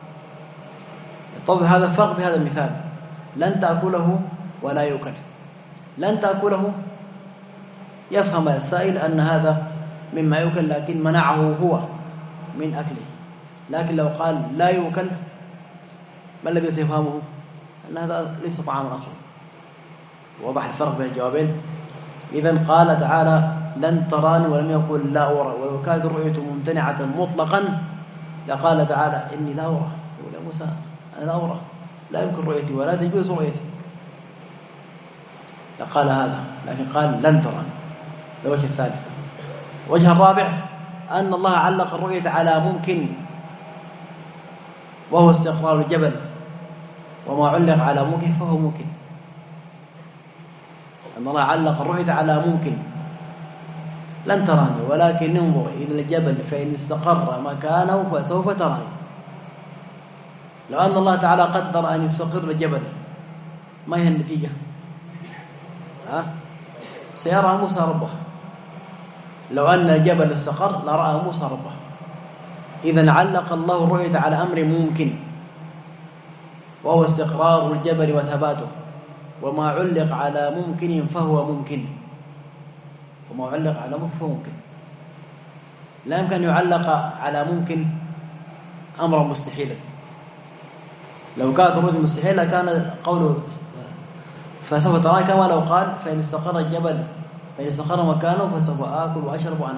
يتضح هذا الفرق بهذا المثال: لن تأكله ولا يؤكل. لن تأكله يفهم السائل أن هذا مما يؤكل لكن منعه هو من أكله. لكن لو قال لا يؤكل ما الذي سيفهمه؟ أن هذا ليس طعاما أصلا. وضح الفرق بين الجوابين. إذن قال تعالى لن تراني ولم يقل لا أرى، ولو كانت الرؤية ممتنعة مطلقا لقال تعالى إني لا أرى. يقول يا موسى أنا لا أرى، لا يمكن رؤيتي ولا تجوز رؤيتي، لقال هذا، لكن قال لن تراني. ده الوجه الثالث. الوجه الرابع أن الله علق الرؤية على ممكن وهو استقرار الجبل، وما علق على ممكن فهو ممكن. أن الله علق الرؤية على ممكن لن تراني ولكن انظر إلى الجبل فإن استقر مكانه فسوف تراني. لو أن الله تعالى قدر أن يستقر الجبل ما هي النتيجة؟ ها؟ سيرى موسى ربه. لو أن الجبل استقر لرأى موسى ربه. إذن علق الله الرؤية على أمر ممكن وهو استقرار الجبل وثباته، وما علق على ممكن فهو ممكن، وما علق على ممكن فهو ممكن. لا يمكن أن يعلق على ممكن أمرا مستحيلا. لو كانت الرؤية مستحيلة كان قوله فسوف تراني كما لو قال فإن استقر الجبل فإن استقر مكانه فسوف آكل وأشرب وأنام.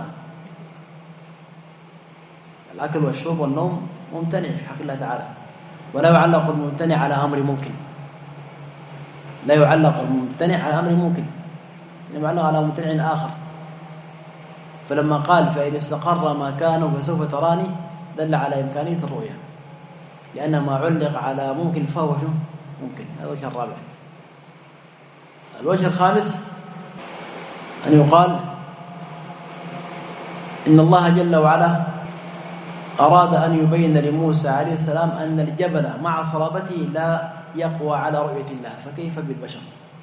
الأكل والشرب والنوم ممتنع في حق الله تعالى، ولا يعلق الممتنع على أمر ممكن. لا يعلق الممتنع على أمر ممكن، يعلق على ممتنع آخر. فلما قال فإن استقر مكانه فسوف تراني دل على إمكانية الرؤية، لأن ما علق على ممكن فهو ممكن. هذا الوجه الرابع. الوجه الخامس أن يقال إن الله جل وعلا أراد أن يبين لموسى عليه السلام أن الجبل مع صلابته لا يقوى على رؤية الله، فكيف بالبشر؟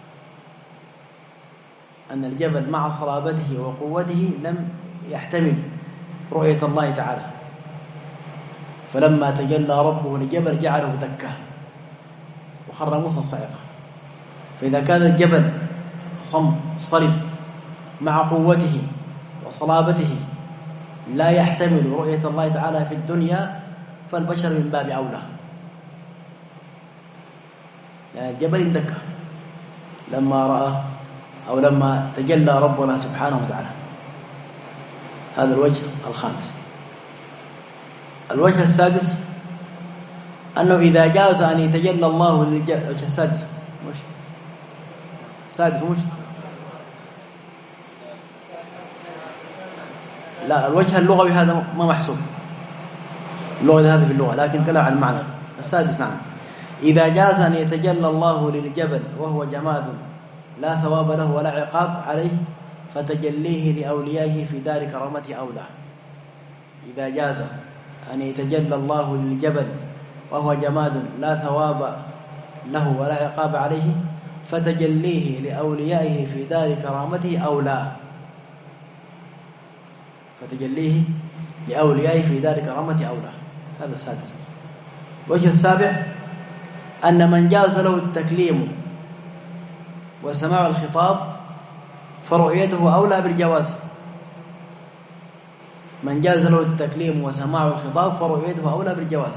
أن الجبل مع صلابته وقوته لم يحتمل رؤية الله تعالى، فلما تجلى ربه للجبل جعله دكا وخر موسى صعقا. فإذا كان الجبل صم صلب مع قوته وصلابته لا يحتمل رؤية الله تعالى في الدنيا، فالبشر من باب أولى، يعني الجبل اندكى لما رأى أو لما تجلى ربنا سبحانه وتعالى. هذا الوجه الخامس. الوجه السادس أنه إذا جاز أن يتجلى الله للجبل. الوجه السادس مش السادس مش لا، الوجه اللغوي هذا ما محسوب، اللغة هذا في اللغة، لكن كلام عن المعنى. السادس نعم، إذا جاز أن يتجلى الله للجبل وهو جماد لا ثواب له ولا عقاب عليه، فتجليه لأوليائه في دار كرامته أولى. إذا جاز أن يتجلى الله للجبل وهو جماد لا ثواب له ولا عقاب عليه، فتجليه لأوليائه في دار كرامته أولى. فتجليه لأوليائه في دار كرامته أولى. هذا السادس. الوجه السابع أن من جاز له التكليم وسماع الخطاب فرؤيته أولى بالجواز. من جاز له التكليم وسماع الخطاب فرؤيته أولى بالجواز.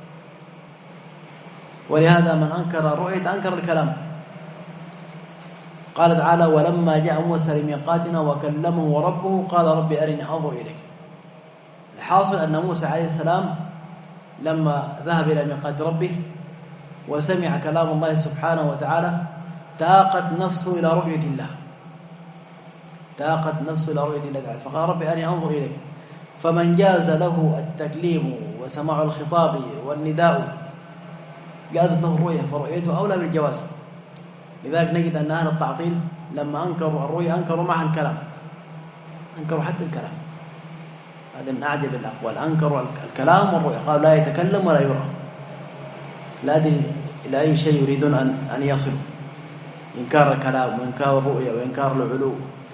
ولهذا من أنكر الرؤية أنكر الكلام. قال تعالى: ولما جاء موسى لميقاتنا وكلمه ربه قال رب أرني أنظر إليك. الحاصل أن موسى عليه السلام لما ذهب إلى ميقات ربه وسمع كلام الله سبحانه وتعالى تاقت نفسه إلى رؤية الله، تاقت نفسه إلى رؤية الله تعالى، فقال رب أرني أنظر إليك. فمن جاز له التكليم وسماع الخطاب والنداء جازت له الرؤية فرؤيته أولى بالجواز. لذلك نجد أن أهل التعطيل لما أنكروا الرؤية أنكروا معها الكلام، أنكروا حتى الكلام. هذا من أعجب الأقوال، أنكروا الكلام والرؤية، قالوا لا يتكلم ولا يرى، لا أدري إلى أي شيء يريدون أن أن يصلوا. إنكار الكلام وإنكار الرؤية وإنكار العلو،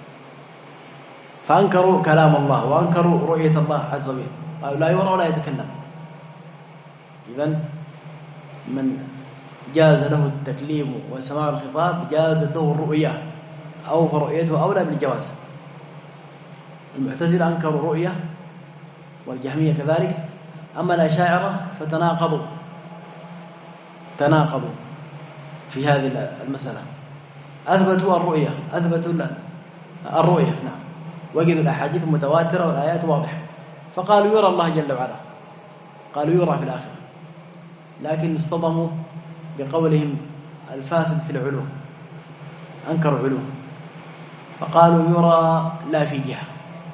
فأنكروا كلام الله وأنكروا رؤية الله عز وجل، قالوا لا يرى ولا يتكلم. إذن من جاز له التكليم وسماع الخطاب جاز له الرؤية أو فرؤيته أولى بالجواز. المعتزلة أنكروا الرؤية والجهمية كذلك. أما الأشاعرة فتناقضوا تناقضوا في هذه المسألة، أثبتوا الرؤية أثبتوا الرؤية نعم، وجدوا الأحاديث متواترة والآيات واضحة، فقالوا يرى الله جل وعلا، قالوا يرى في الآخرة، لكن اصطدموا بقولهم الفاسد في العلو، أنكروا العلو فقالوا يرى لا في جهة،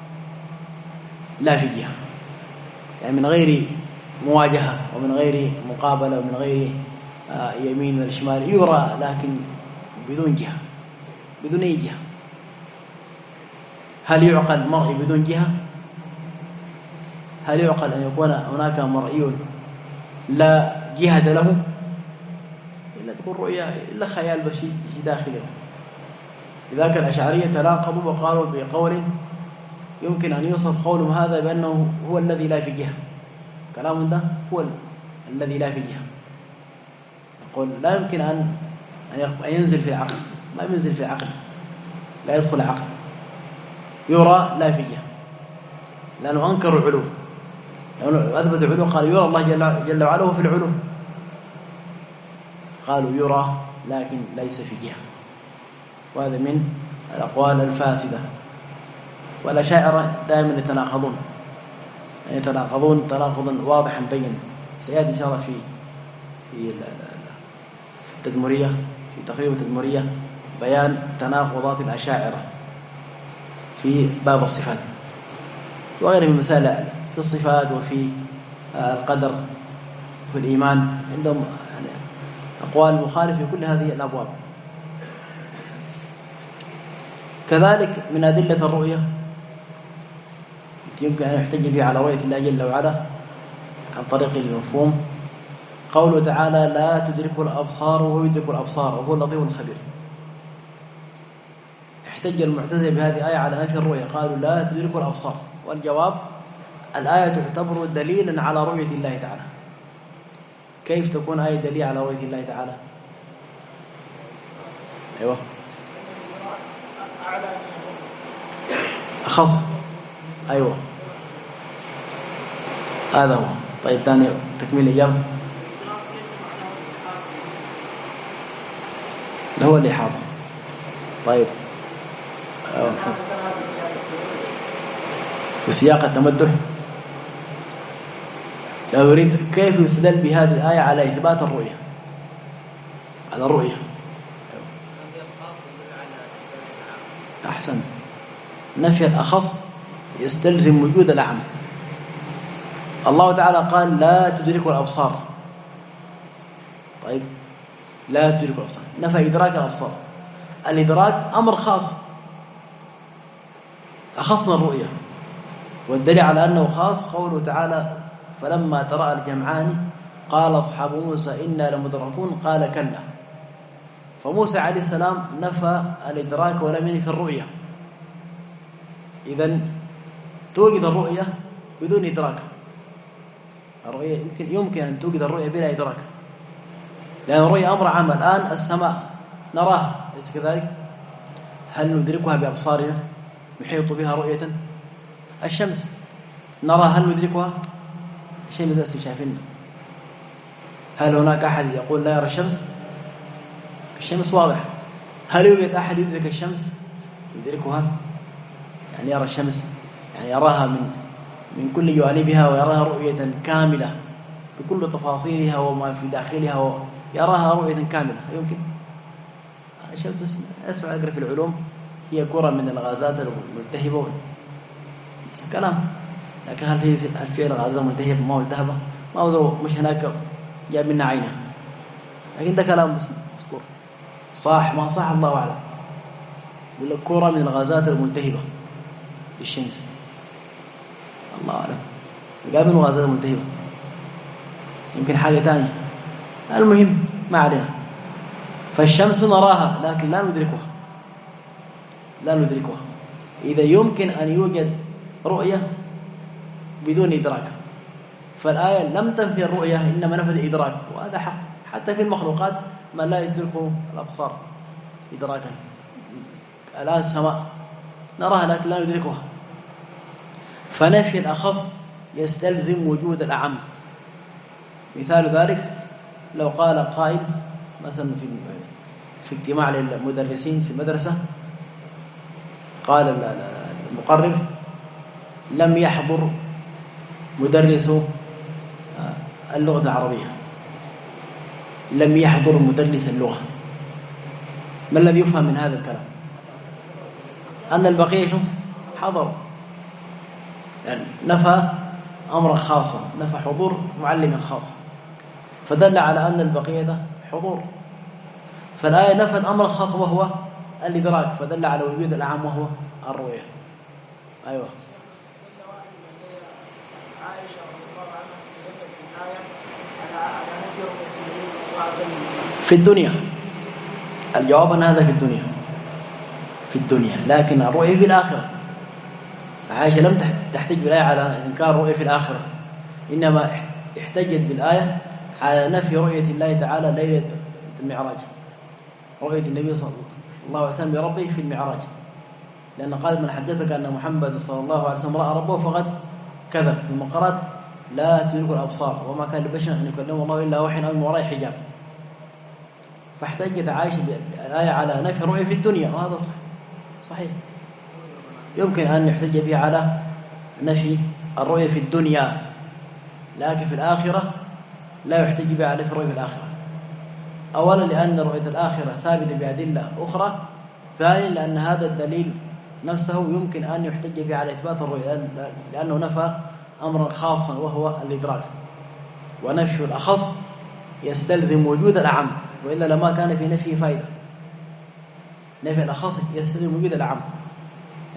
لا في جهة، يعني من غير مواجهة ومن غير مقابلة ومن غير يمين ولا شمال، يرى لكن بدون جهة، بدون أي جهة. هل يعقل مرئي بدون جهة؟ هل يعقل أن يكون هناك مرئي لا جهة له؟ إلا تكون رؤيا إلا خيال بشي داخله. لذلك الأشعرية تناقضوا وقالوا بقول يمكن أن يوصف قولهم هذا بأنه هو الذي لا في جهة، كلام ده هو الذي لا في جهة. يقول لا يمكن أن أن ينزل في العقل، ما ينزل في العقل، لا يدخل العقل. يرى لا في جهة، لأنه أنكروا العلو، لأنه أثبت العلو قالوا يرى الله جل وعلا في العلو، قالوا يرى لكن ليس في جهة. وهذا من الأقوال الفاسدة. والأشاعرة دائما يتناقضون، يعني يتناقضون تناقضا واضحا بين، سيأتي إن شاء الله في في التدمرية، في تقريب التدمرية بيان تناقضات الأشاعرة في باب الصفات وغيرها من مسائل في الصفات وفي القدر وفي الإيمان، عندهم يعني أقوال مخالفة في كل هذه الأبواب. كذلك من أدلة الرؤية يمكن أن يحتج به على رؤية الله جل وعلا عن طريق المفهوم قوله تعالى لا تدركه الأبصار وهو يدرك الأبصار وهو اللطيف الخبير. احتج المعتزلة بهذه الآية على نفي الرؤية، قالوا لا تدركه الأبصار، والجواب الآية تعتبر دليلا على رؤية الله تعالى. كيف تكون آية دليل على رؤية الله تعالى؟ أيوة أخص، أيوة هذا هو. طيب ثاني تكميل الإجابة اللي هو الإحاطة. طيب وسياق التمدح لو يريد كيف يستدل بهذه الآية على إثبات الرؤية، على الرؤية. أحسن، نفي الأخص يستلزم وجود الأعم. الله تعالى قال لا تدرك الأبصار، طيب لا تدرك الأبصار، نفى إدراك الأبصار. الإدراك أمر خاص أخص من الرؤية، والدليل على أنه خاص قوله تعالى فلما ترى الجمعان قال أصحاب موسى إنا لمدركون قال كلا. فموسى عليه السلام نفى الإدراك ولم ينفي الرؤية. إذن توجد الرؤية بدون إدراك. الرؤية يمكن يمكن أن توجد الرؤية بلا إدراك، لأن الرؤية أمر عام. الآن السماء نراها ليس كذلك؟ هل ندركها بأبصارنا نحيط بها رؤية؟ الشمس نرى، هل ندركها؟ شيء مثل استشافين. هل هناك أحد يقول لا يرى الشمس؟ الشمس واضح. هل يوجد أحد يدرك الشمس يدركها؟ يعني يرى الشمس، يعني يراها من من كل جوانبها ويراها رؤية كاملة بكل تفاصيلها وما في داخلها، يراها رؤية كاملة. يمكن الشمس بس أسمع أقرأ في العلوم هي كرة من الغازات الملتهبة بس كلام، لكن هل في هل في الغازات الملتهبة ما هو ملتهبة؟ ما هو مش هناك جاب منها عينها، لكن ده كلام بس مذكور صح ما صح الله أعلم. يقول لك كرة من الغازات الملتهبة بالشمس، الله أعلم قال من الغازات الملتهبة، يمكن حاجة تانية. المهم ما علينا. فالشمس نراها لكن لا ندركها، لا ندركها. إذا يمكن أن يوجد رؤية بدون إدراك، فالآية لم تنفي الرؤية إنما نفت الإدراك، وهذا حق حتى في المخلوقات ما لا يدركه الأبصار إدراكا. الآن السماء نراها لكن لا ندركها. فنفي الأخص يستلزم وجود الأعم. مثال ذلك لو قال قائل مثلا في في اجتماع للمدرسين في المدرسة، قال المقرر لم يحضر مدرس اللغة العربية، لم يحضر مدرس اللغة. ما الذي يفهم من هذا الكلام؟ أن البقية شوف حضر، يعني نفى أمرا خاصا، نفى حضور معلم خاص، فدل على أن البقية حضور. فالآية نفى الأمر الخاص وهو الإدراك، فدل على وجود الأعم وهو الرؤية. أيوة في الدنيا، الجواب أن هذا في الدنيا في الدنيا لكن الرؤية في الآخرة. عائشة لم تحتج بالآية على إنكار الرؤية في الآخرة، إنما احتجت بالآية على نفي رؤية الله تعالى ليلة المعراج، رؤية النبي صلى الله عليه وسلم بربه في المعراج، لأن قال من حدثك أن محمد صلى الله عليه وسلم رأى ربه فقد كذب. في المقرات لا تدرك الأبصار وما كان لبشر أن يكلمه الله إلا وحي أو من وراء حجاب. فاحتجت عائشة بالآية على نفي الرؤية في الدنيا، وهذا صح صحيح. يمكن أن يحتج به على نفي الرؤية في الدنيا، لكن في الآخرة لا يحتج به على نفي الرؤية في الآخرة. أولا لأن رؤية الآخرة ثابتة بأدلة أخرى، ثانيا لأن هذا الدليل نفسه يمكن أن يحتج به على إثبات الرؤية، لأنه نفى أمرا خاصا وهو الإدراك، ونفي الأخص يستلزم وجود الأعم، وإلا لما كان في نفيه فائدة. نفي الأخص يستلزم وجود الأعم.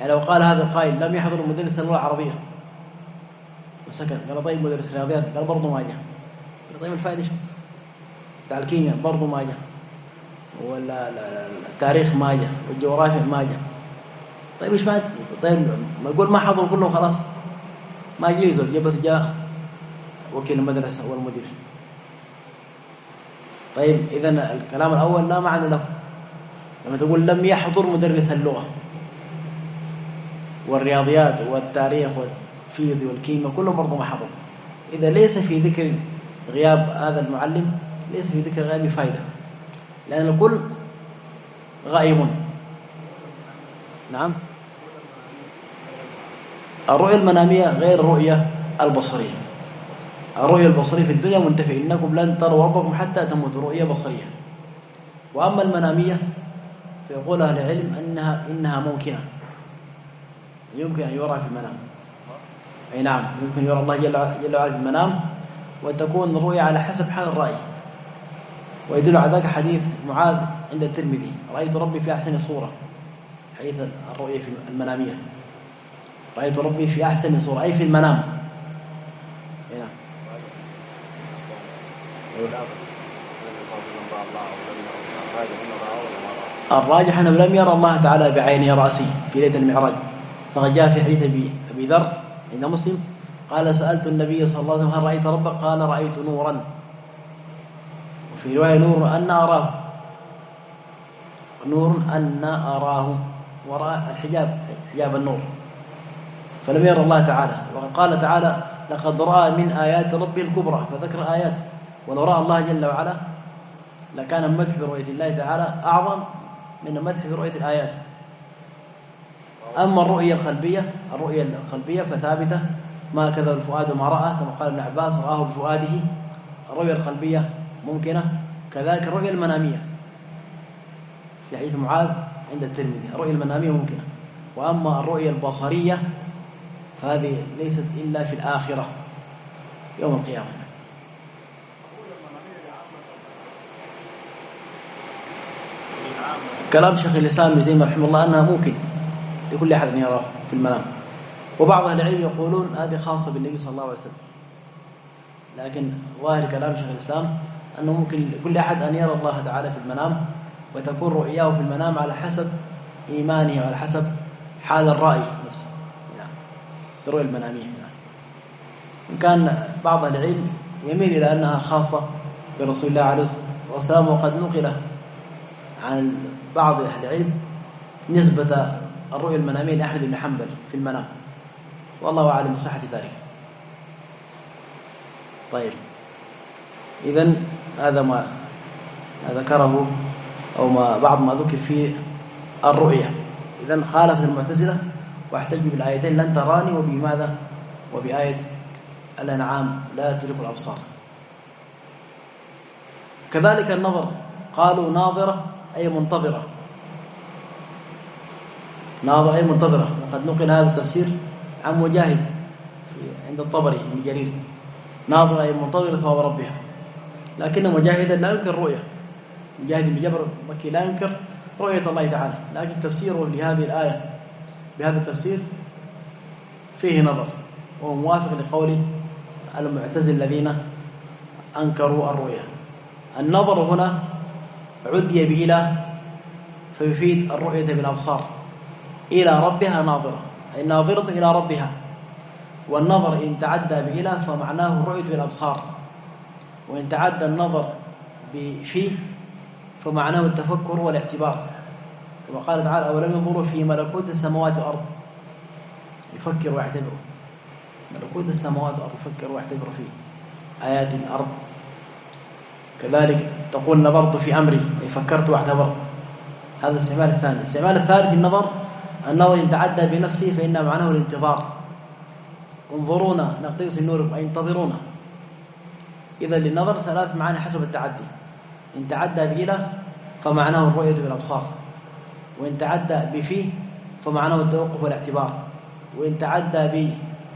يعني لو قال هذا القائل لم يحضر مدرس اللغة العربية وسكت، قال طيب مدرس الرياضيات، قال برضه ما جاء، قال طيب الفائدة شو؟ بتاع الكيمياء برضه ما جاء، ولا التاريخ ما جاء، والجغرافيا ما جاء. طيب ايش ما طيب ما يقول ما حضروا كلهم خلاص ما يجيزوا، جاء بس جاء وكيل المدرسة والمدير. طيب إذا الكلام الأول لا معنى له. لما تقول لم يحضر مدرس اللغة والرياضيات والتاريخ والفيزياء والكيمياء كلهم برضو ما حضروا، إذا ليس في ذكر غياب هذا المعلم ليس في ذكر غياب فائدة، لأن الكل غائب. نعم. الرؤية المنامية غير الرؤية البصرية. الرؤية البصرية في الدنيا منتفية، إنكم لن تروا ربكم حتى تموتوا، رؤية بصرية. وأما المنامية فيقول أهل العلم أنها إنها ممكنة، يمكن أن يرى في المنام. أي نعم، يمكن يرى الله جل وعلا في المنام، وتكون الرؤية على حسب حال الرأي. ويدل على ذلك حديث معاذ عند الترمذي: رأيت ربي في أحسن صورة، حديث الرؤية في المنامية، رأيت ربي في أحسن صورة أي في المنام. أي نعم. الراجح أنه لم يرى الله تعالى بعينه رأسي في ليلة المعراج، فقد جاء في حديث أبي ذر عند مسلم قال: سألت النبي صلى الله عليه وسلم: هل رأيت ربك؟ قال: رأيت نورا. وفي رواية: نور أن أراه، نور أن أراه، وراء الحجاب، حجاب النور، فلم يرى الله تعالى. وقد قال تعالى: لقد رأى من آيات ربه الكبرى، فذكر آيات. ولو رأى الله جل وعلا لكان المدح برؤية الله تعالى أعظم من المدح برؤية الآيات. أما الرؤية القلبية، الرؤية القلبية فثابتة، ما كذب الفؤاد ما رأى، كما قال ابن عباس: رآه بفؤاده. الرؤية القلبية ممكنة، كذلك الرؤية المنامية في حديث معاذ عند الترمذي، الرؤية المنامية ممكنة. وأما الرؤية البصرية فهذه ليست إلا في الآخرة يوم القيامة. كلام شيخ الإسلام ابن تيمية رحمه الله أنها ممكن لكل أحد أن يراه في المنام، وبعض أهل العلم يقولون هذه خاصة بالنبي صلى الله عليه وسلم، لكن ظاهر كلام شيخ الإسلام أنه ممكن لكل أحد أن يرى الله تعالى في المنام، وتكون رؤياه في المنام على حسب إيمانه وعلى حسب حال الرأي نفسه. يعني الرؤية المنامية، إن كان بعض أهل العلم يميل إلى أنها خاصة برسول الله عليه الصلاة والسلام، وقد نقل عن بعض أهل العلم نسبة الرؤية المنامية لأحمد بن حنبل في المنام، والله أعلم بصحة ذلك. طيب، إذن هذا ما ذكره أو ما بعض ما ذكر في الرؤية. إذن خالفت المعتزلة واحتجوا بالآيتين لن تراني وبماذا؟ وبآية الأنعام لا تدرك الأبصار. كذلك النظر، قالوا ناظرة أي منتظرة، ناظرة أي منتظرة، وقد نقل هذا التفسير عن مجاهد عند الطبري بن جرير، ناظرة أي منتظرة ثواب ربها. لكن مجاهدا لا ينكر رؤية، مجاهد بن جبر مكي لا ينكر رؤية الله تعالى، لكن تفسيره لهذه الآية بهذا التفسير فيه نظر، وهو موافق لقول المعتزلة الذين أنكروا الرؤية. النظر هنا عدي بإلى فيفيد الرؤية بالأبصار، إلى ربها ناظرة أي ناظرة إلى ربها، والنظر إن تعدى بإلى فمعناه الرؤية بالأبصار، وإن تعدى النظر بفيه فمعناه التفكر والاعتبار، كما قال تعالى: أولم ينظروا في ملكوت السماوات والأرض، يفكر ويعتبر، ملكوت السماوات والأرض يفكر ويعتبر في آيات الأرض. كذلك تقول نظرت في أمري أي فكرت واعتبرت، هذا الاستعمال الثاني. الاستعمال الثالث في النظر، النظر إن تعدى بنفسه فإن معناه الانتظار، انظرونا نقتبس من نوركم أي انتظرونا. إذا للنظر ثلاث معاني حسب التعدي، إن تعدى بإلى فمعناه الرؤية بالأبصار، وإن تعدى بفيه فمعناه التوقف والاعتبار، وإن تعدى ب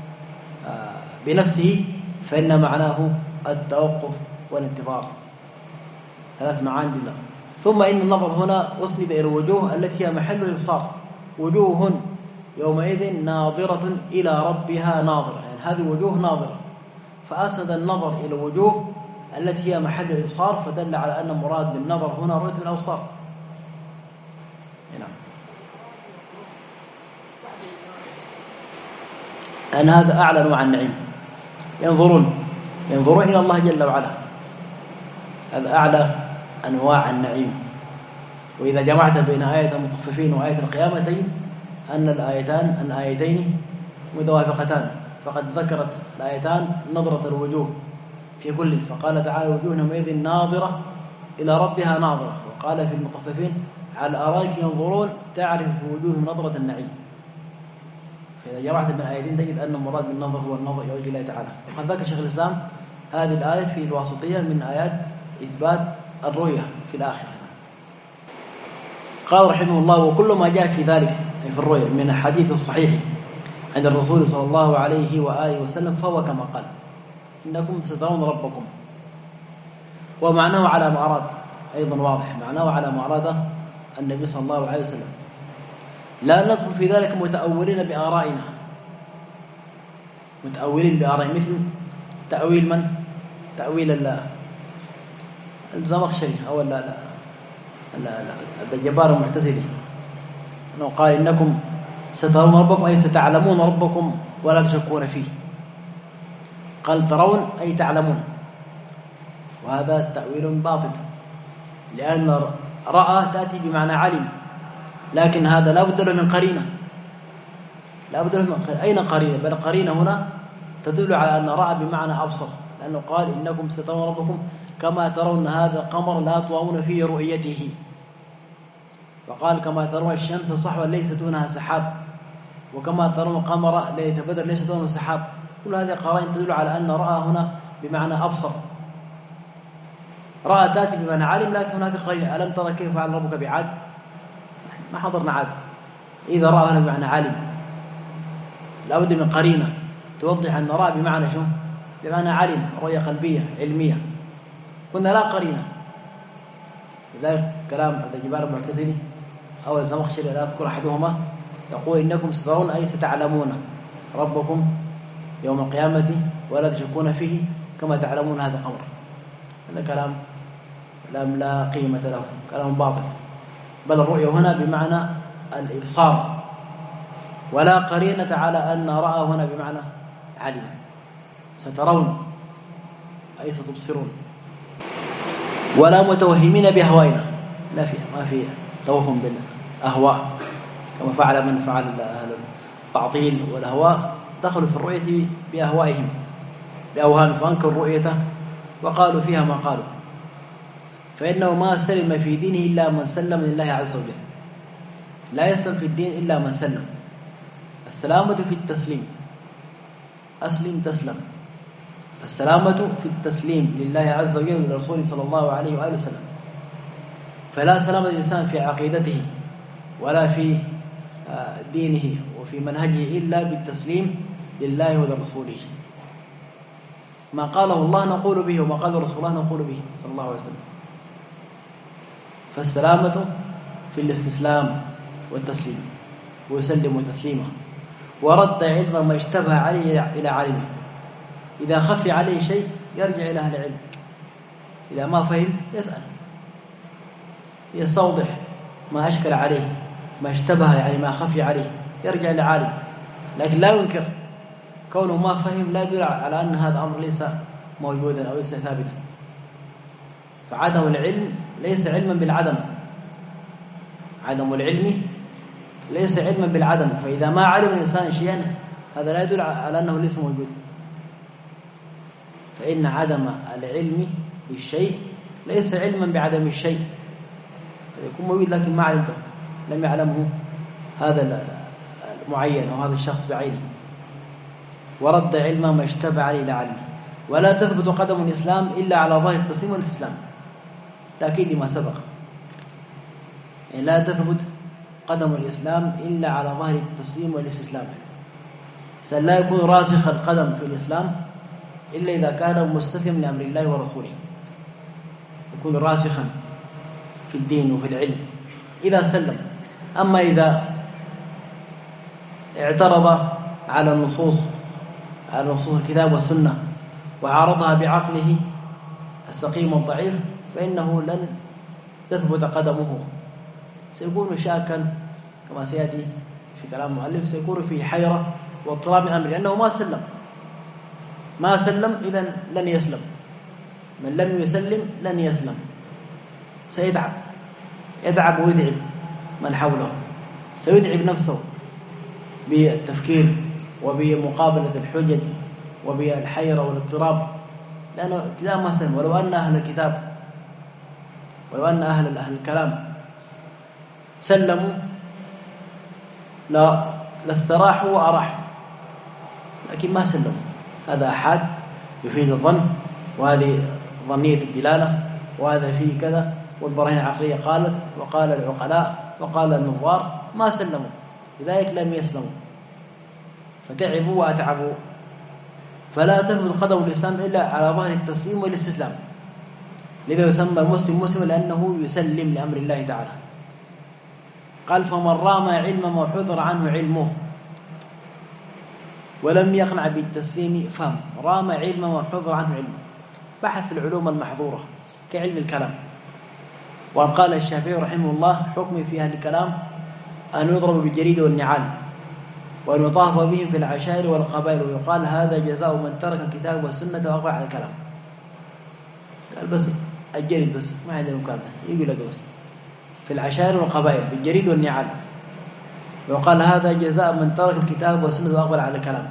بنفسه فإن معناه التوقف والانتظار. ثلاث معاني لله. ثم إن النظر هنا أسند إلى الوجوه التي هي محل الإبصار، وجوه يومئذ ناظرة إلى ربها ناظرة، يعني هذه الوجوه ناظرة، فأسند النظر إلى الوجوه التي هي محل الإبصار، فدل على أن المراد بالنظر هنا رؤية الأبصار. نعم. أن هذا أعلى أنواع النعيم، ينظرون ينظرون إلى الله جل وعلا، هذا أعلى أنواع النعيم. وإذا جمعت بين آية المطففين وآية القيامة تجد أن الآيتان أن آيتين متوافقتان، فقد ذكرت الآيتان نظرة الوجوه في كل، فقال تعالى وجوه يومئذ ناظرة إلى ربها ناظرة، وقال في المطففين على الأرائك ينظرون تعرف في وجوههم نظرة النعيم. فإذا جمعت بين آيتين تجد أن المراد بالنظر هو النظر إلى وجه الله تعالى. وقد ذكر شيخ الإسلام هذه الآية في الواسطية من آيات إثبات الرؤية في الآخرة. قال رحمه الله وكل ما جاء في ذلك في الرؤية من الحديث الصحيح عند الرسول صلى الله عليه وآله وسلم فهو كما قال إنكم سترون ربكم، ومعناه على ما أراد، أيضا واضح معناه على ما أراد النبي صلى الله عليه وسلم. لا ندخل في ذلك متأولين بآرائنا، متأولين بآرائنا مثل تأويل من؟ تأويل الزمخشري أو لا لا لا الجبار المعتزلي، أنه قال إنكم سترون ربكم أي ستعلمون ربكم ولا تشكون فيه. قال ترون أي تعلمون، وهذا تأويل باطل، لأن رأى تأتي بمعنى علم، لكن هذا لا بد له من قرينة، لا بد له من قرينة. أين قرينة؟ بل قرينة هنا تدل على أن رأى بمعنى أبصر، لأنه قال إنكم سترون ربكم كما ترون هذا القمر لا تضامون في رؤيته، وقال كما ترون الشمس صحوا ليس دونها سحاب، وكما ترون القمر ليلة بدر ليس دونه سحاب. كل هذه قرائن تدل على أن رأى هنا بمعنى أبصر. رأى تأتي بمعنى علم، لكن هناك قرينة. ألم ترى كيف فعل ربك بعاد؟ ما حضرنا عاد. إذا رأى هنا بمعنى علم لا بد من قرينة توضح أن رأى بمعنى شو؟ بمعنى علم، رؤية قلبية علمية. كنا لا قرينة. لذلك كلام عبد الجبار المعتزلي أو الزمخشري لا أذكر أحدهما يقول إنكم سترون أي ستعلمون ربكم يوم القيامة ولا تشكون فيه كما تعلمون هذا القمر. هذا كلام لم لا قيمة له، كلام باطل. بل الرؤية هنا بمعنى الإبصار، ولا قرينة على أن رأى هنا بمعنى علم. سترون أي ستبصرون. ولا متوهمين بأهوائنا، لا في ما في توهم بالأهواء كما فعل من فعل أهل التعطيل والأهواء، دخلوا في الرؤية بأهوائهم بأوهام، فأنكروا الرؤية وقالوا فيها ما قالوا. فإنه ما سلم في دينه إلا من سلم لله عز وجل، لا يسلم في الدين إلا من سلم. السلامة في التسليم، أسلم تسلم. السلامة في التسليم لله عز وجل ولرسوله صلى الله عليه وآله وسلم. فلا سلامة الإنسان في عقيدته ولا في دينه وفي منهجه إلا بالتسليم لله ولرسوله. ما قاله الله نقول به، وما قاله رسول الله نقول به صلى الله عليه وسلم. فالسلامة في الاستسلام والتسليم، ويسلم تسليما. ورد علم ما اشتبه عليه إلى عالمه، إذا خفي عليه شيء يرجع إلى أهل العلم، إذا ما فهم يسأل يستوضح ما أشكل عليه، ما اشتبه يعني ما خفي عليه يرجع إلى عالم. لكن لا ينكر كونه ما فهم، لا يدل على أن هذا أمر ليس موجودا أو ليس ثابتا. فعدم العلم ليس علما بالعدم، عدم العلم ليس علما بالعدم. فإذا ما علم الإنسان شيئا هذا لا يدل على أنه ليس موجود. فإن عدم العلم بالشيء ليس علما بعدم الشيء، يكون موجود لكن ما علمته، لم يعلمه هذا المعين أو هذا الشخص بعينه. ورد علم ما اشتبه عليه إلى علمه. ولا تثبت قدم الإسلام إلا على ظاهر التسليم والاستسلام، تأكيد لما سبق. يعني لا تثبت قدم الإسلام إلا على ظاهر التسليم والاستسلام. لا يكون راسخ القدم في الإسلام إلا إذا كان مستسلم لأمر الله ورسوله، يكون راسخا في الدين وفي العلم إذا سلم. أما إذا اعترض على النصوص على نصوص الكتاب والسنة وعارضها بعقله السقيم الضعيف فإنه لن تثبت قدمه، سيكون شاكا كما سيأتي في كلام المؤلف، سيكون في حيرة واضطراب من أمره لأنه ما سلم ما سلم إذن لن يسلم، من لم يسلم لن يسلم، سيتعب يتعب ويتعب من حوله، سيتعب نفسه بالتفكير وبمقابلة الحجج وبالحيرة والاضطراب، لأنه ابتداء ما سلم. ولو أن أهل الكتاب ولو أن أهل أهل الكلام سلموا لا لاستراحوا وأراحوا، لكن ما سلموا. هذا أحد يفيد الظن، وهذه ظنية الدلالة، وهذا فيه كذا، والبراهين العقلية قالت، وقال العقلاء، وقال النظار، ما سلموا، لذلك لم يسلموا فتعبوا وأتعبوا. فلا تثبت قدم الإسلام إلا على ظهر التسليم والاستسلام، لذا يسمى المسلم مسلم لأنه يسلم لأمر الله تعالى. قال فمن رام علم ما حذر عنه علمه ولم يقنع بالتسليم فهم. رام علم ما حذر عنه علمه، بحث في العلوم المحظورة كعلم الكلام. وقال الشافعي رحمه الله حكم في أهل الكلام أن يضرب بالجريد والنعال وأن يطاف بهم في العشائر والقبائل، ويقال هذا جزاء من ترك الكتاب والسنة وأقوى على الكلام. قال بس الجريد بس، ما عندنا مكان يقول لك بس في العشائر والقبائل بالجريد والنعال، ويقال هذا جزاء من ترك الكتاب والسنة وأقبل على الكلام.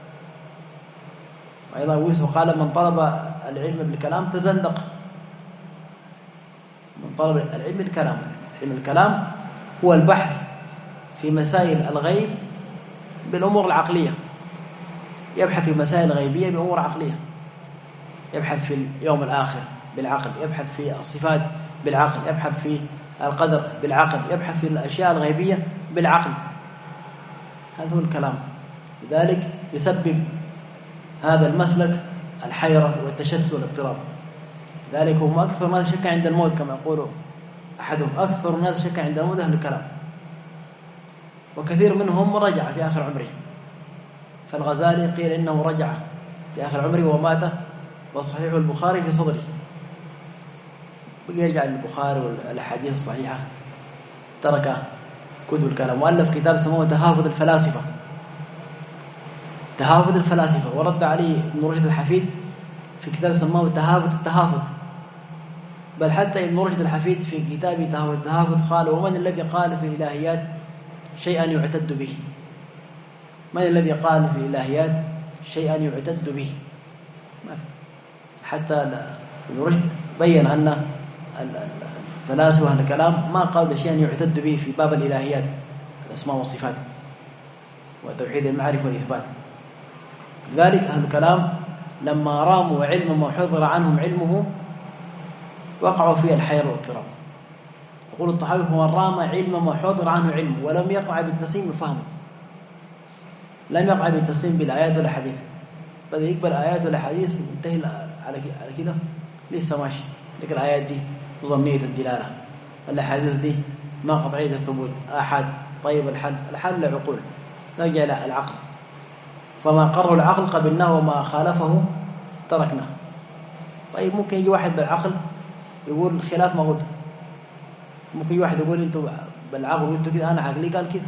وأيضا ويسو قال من طلب العلم بالكلام تزندق. من طلب العلم بالكلام، علم الكلام هو البحث في مسائل الغيب بالأمور العقلية، يبحث في مسائل غيبية بأمور عقلية، يبحث في اليوم الآخر بالعقل، يبحث في الصفات بالعقل، يبحث في القدر بالعقل، يبحث في الأشياء الغيبية بالعقل. هذا هو الكلام. لذلك يسبب هذا المسلك الحيرة والتشتت والاضطراب. ذلك هم أكثر الناس شك عند الموت، كما يقول أحدهم أكثر الناس شك عند الموت أهل الكلام، وكثير منهم رجع في آخر عمره. فالغزالي قيل إنه رجع في آخر عمره ومات وصحيح البخاري في صدره، بقي يرجع للبخاري والأحاديث الصحيحة، ترك كتب الكلام. وألف كتاب سموه تهافت الفلاسفة تهافت الفلاسفة ورد عليه ابن رشد الحفيد في كتاب سماه تهافت التهافت. بل حتى ابن رشد الحفيد في كتابه تهافت التهافت قال ومن الذي قال في الإلهيات شيئا يعتد به؟ من الذي قال في الإلهيات شيئا يعتد به؟ ما في. حتى ابن رشد بين أن الفلاسفة أهل الكلام ما قالوا شيئا يعتد به في باب الإلهيات، الأسماء والصفات وتوحيد المعرفة والإثبات. لذلك أهل الكلام لما راموا علم ما حضر عنهم علمه وقعوا فيه الحيرة والاضطراب. يقول الطحاوي فمن رام علم ما حضر عنه علمه ولم يقع بالتسليم فهمه، لم يقع بالتسليم بالآيات والأحاديث، بل يقبل آيات والأحاديث منتهي على كده لسه ماشي، لكن الآيات دي ظنية الدلالة، الأحاديث دي ما قطعية الثبوت، أحد طيب الحل الحل لعقول نرجع إلى العقل، فما قرر العقل قبلناه وما خالفه تركناه. طيب ممكن يجي واحد بالعقل يقول خلاف ما قلت، ممكن يجي واحد يقول انتوا بالعقل قلتوا كده، أنا عقلي قال كده.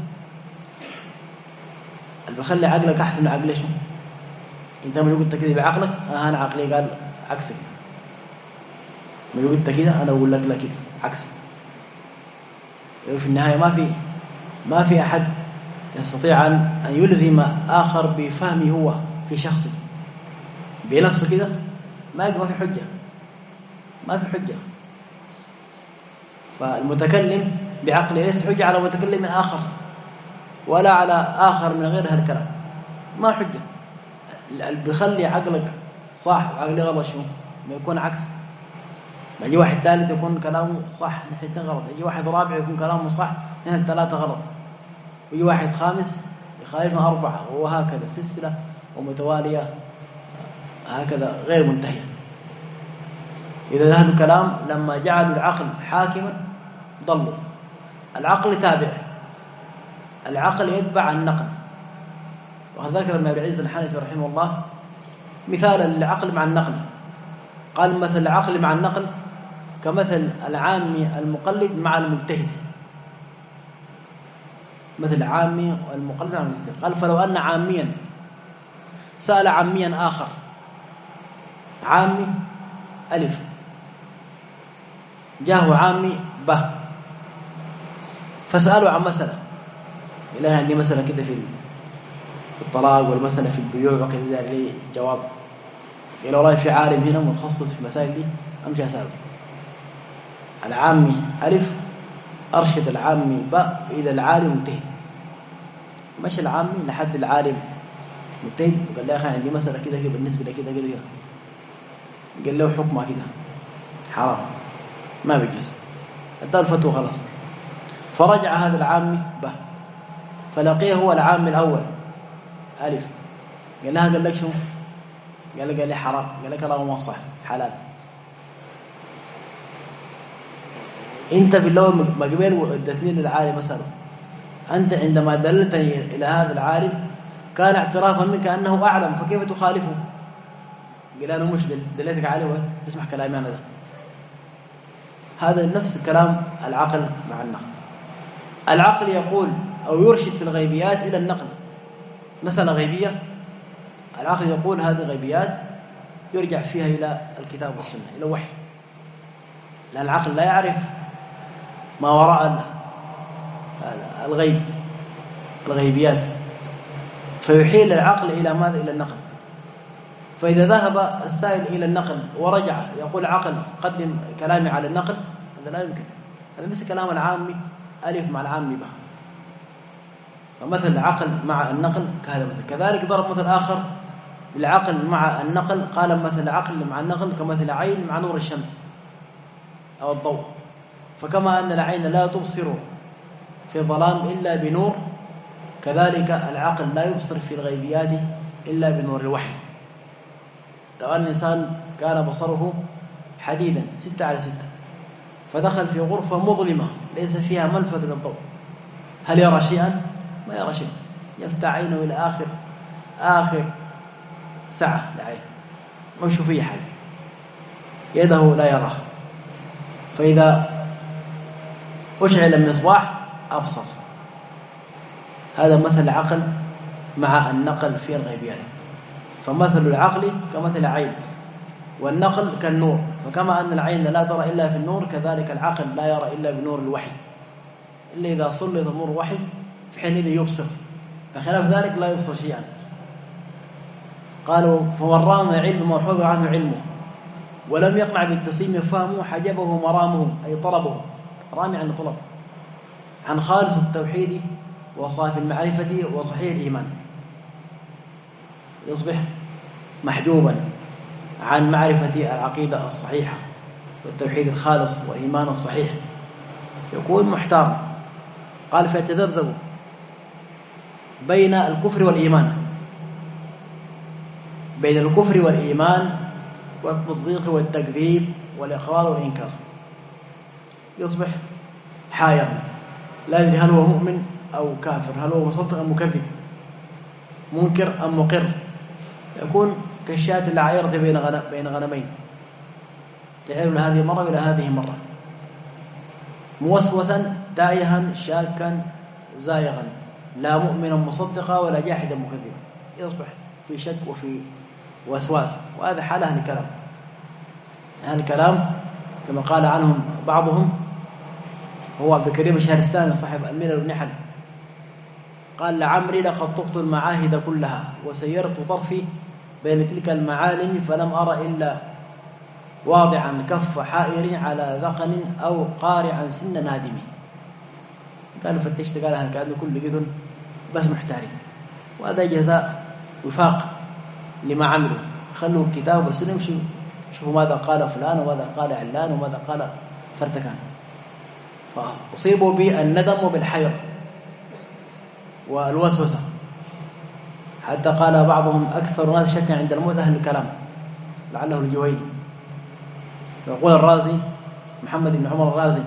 اللي بخلي عقلك أحسن من عقلي شو؟ انت من قلت كده بعقلك، آه أنا عقلي قال عكسك، من قلت كده أنا أقول لك لا كده عكس. في النهاية ما في ما في أحد يستطيع أن يلزم آخر بفهمه هو في شخصه بنفسه كده، ما ما في حجة ما في حجة. فالمتكلم بعقله ليس حجة على متكلم آخر ولا على آخر من غير هالكلام، ما حجة. اللي بيخلي عقلك صح وعقلي غلط شو؟ ما يكون عكس، ما يجي واحد ثالث يكون كلامه صح نحن غلط، يجي واحد رابع يكون كلامه صح نحن ثلاثة غلط، ويجي واحد خامس يخالفنا أربعة، وهكذا سلسلة ومتوالية هكذا غير منتهية. إذا أهل الكلام لما جعلوا العقل حاكما ضلوا. العقل تابع، العقل يتبع النقل، وقد ذكر ابن أبي العز الحنفي رحمه الله مثالا للعقل مع النقل، قال مثل العقل مع النقل كمثل العامي المقلد مع المجتهد، مثل العامي والمقلد مع المجتهد. قال فلو أن عاميا سأل عاميا آخر، عامي ألف جاءه عامي ب، فسأله عن مسألة، إلى عندي مسألة كده في الطلاق والمسألة في البيوع وكذا، دار لي جواب، قال والله في عالم هنا متخصص في المسائل دي أمشي أسأله. العامي ألف أرشد العامي باء إلى العالم مجتهد، مشى العامي لحد العالم مجتهد وقال له يا أخي عندي مسألة كده كده بالنسبة لكده كده كده، قال له حكمه كده حرام ما بيجوز، اداه الفتوى خلاص. فرجع هذا العامي به فلقيه هو العامي الأول ألف، قال لها قال لك شو؟ قال له قال لي حرام، قال لك لا ما صح حلال. انت في الاول مقبل وادتني للعالم مثلا، انت عندما دلتني الى هذا العالم كان اعترافا منك انه اعلم، فكيف تخالفه؟ قال انا مش دلتك عليه تسمع كلامي انا ده. هذا نفس الكلام العقل مع النقل. العقل يقول او يرشد في الغيبيات الى النقل، مسألة غيبية العقل يقول هذه غيبيات يرجع فيها الى الكتاب والسنه، الى الوحي، لان العقل لا يعرف ما وراء الغيب الغيبيات، فيحيل العقل إلى ماذا؟ إلى النقل. فإذا ذهب السائل إلى النقل ورجع يقول عقل قدم كلامي على النقل، هذا لا يمكن، هذا مثل كلام العامي ألف مع العامي به. فمثل العقل مع النقل كهذا مثل. كذلك ضرب مثل آخر العقل مع النقل، قال مثل العقل مع النقل كمثل عين مع نور الشمس أو الضوء، فكما أن العين لا تبصر في الظلام إلا بنور، كذلك العقل لا يبصر في الغيبيات إلا بنور الوحي. لو أن الإنسان كان بصره حديدا ستة على ستة فدخل في غرفة مظلمة ليس فيها منفذ للضوء، هل يرى شيئا؟ ما يرى شيئا، يفتح عينه إلى آخر آخر ساعة لعين ما يشوف فيه حاجة، يده لا يراه. فإذا أشعل المصباح أبصر. هذا مثل العقل مع النقل في الغيبيات. فمثل العقل كمثل العين، والنقل كالنور، فكما أن العين لا ترى إلا في النور كذلك العقل لا يرى إلا بنور الوحي، إلا إذا سلط نور الوحي في حينئذ يبصر، بخلاف ذلك لا يبصر شيئا. قالوا فمن رام علم وحب عنه علمه ولم يقنع بالتسليم فهمه حجبه مرامه، أي طلبه، رامي عن طلب، عن خالص التوحيد وصافي المعرفة وصحيح الإيمان، يصبح محجوبا عن معرفة العقيدة الصحيحة والتوحيد الخالص وإيمان الصحيح، يكون محتار. قال فيتذبذب بين الكفر والإيمان، بين الكفر والإيمان والتصديق والتكذيب والإقرار والإنكار، يصبح حائر لا يدري هل هو مؤمن أو كافر، هل هو مصدق أم مكذب، منكر أم مقر، يكون كالشاة العائرة بين غنم بين غنمين، تعير لهذه مرة وإلى هذه مرة، موسوسا تائها شاكا زائغا، لا مؤمنا مصدقا ولا جاحدا مكذبا، يصبح في شك وفي وسواس. وهذا حال أهل الكلام. أهل الكلام كما قال عنهم بعضهم، هو عبد الكريم الشهرستاني صاحب الملل والنحل، قال لعمري لقد طفت المعاهد كلها وسيرت طرفي بين تلك المعالم فلم أرى إلا واضعا كف حائر على ذقن أو قارعا سن نادم. قالوا فتشت قال هل كانوا كل جدن بس محتارين، وهذا جزاء وفاق لما عملوا. خلوا الكتاب والسنة يمشوا شوفوا ماذا قال فلان وماذا قال علان وماذا قال فرتكان، فأصيبوا بالندم وبالحير والوسوسة، حتى قال بعضهم أكثر ناس شكا عند الموت أهل الكلام، لعله الجويني. يقول الرازي محمد بن عمر الرازي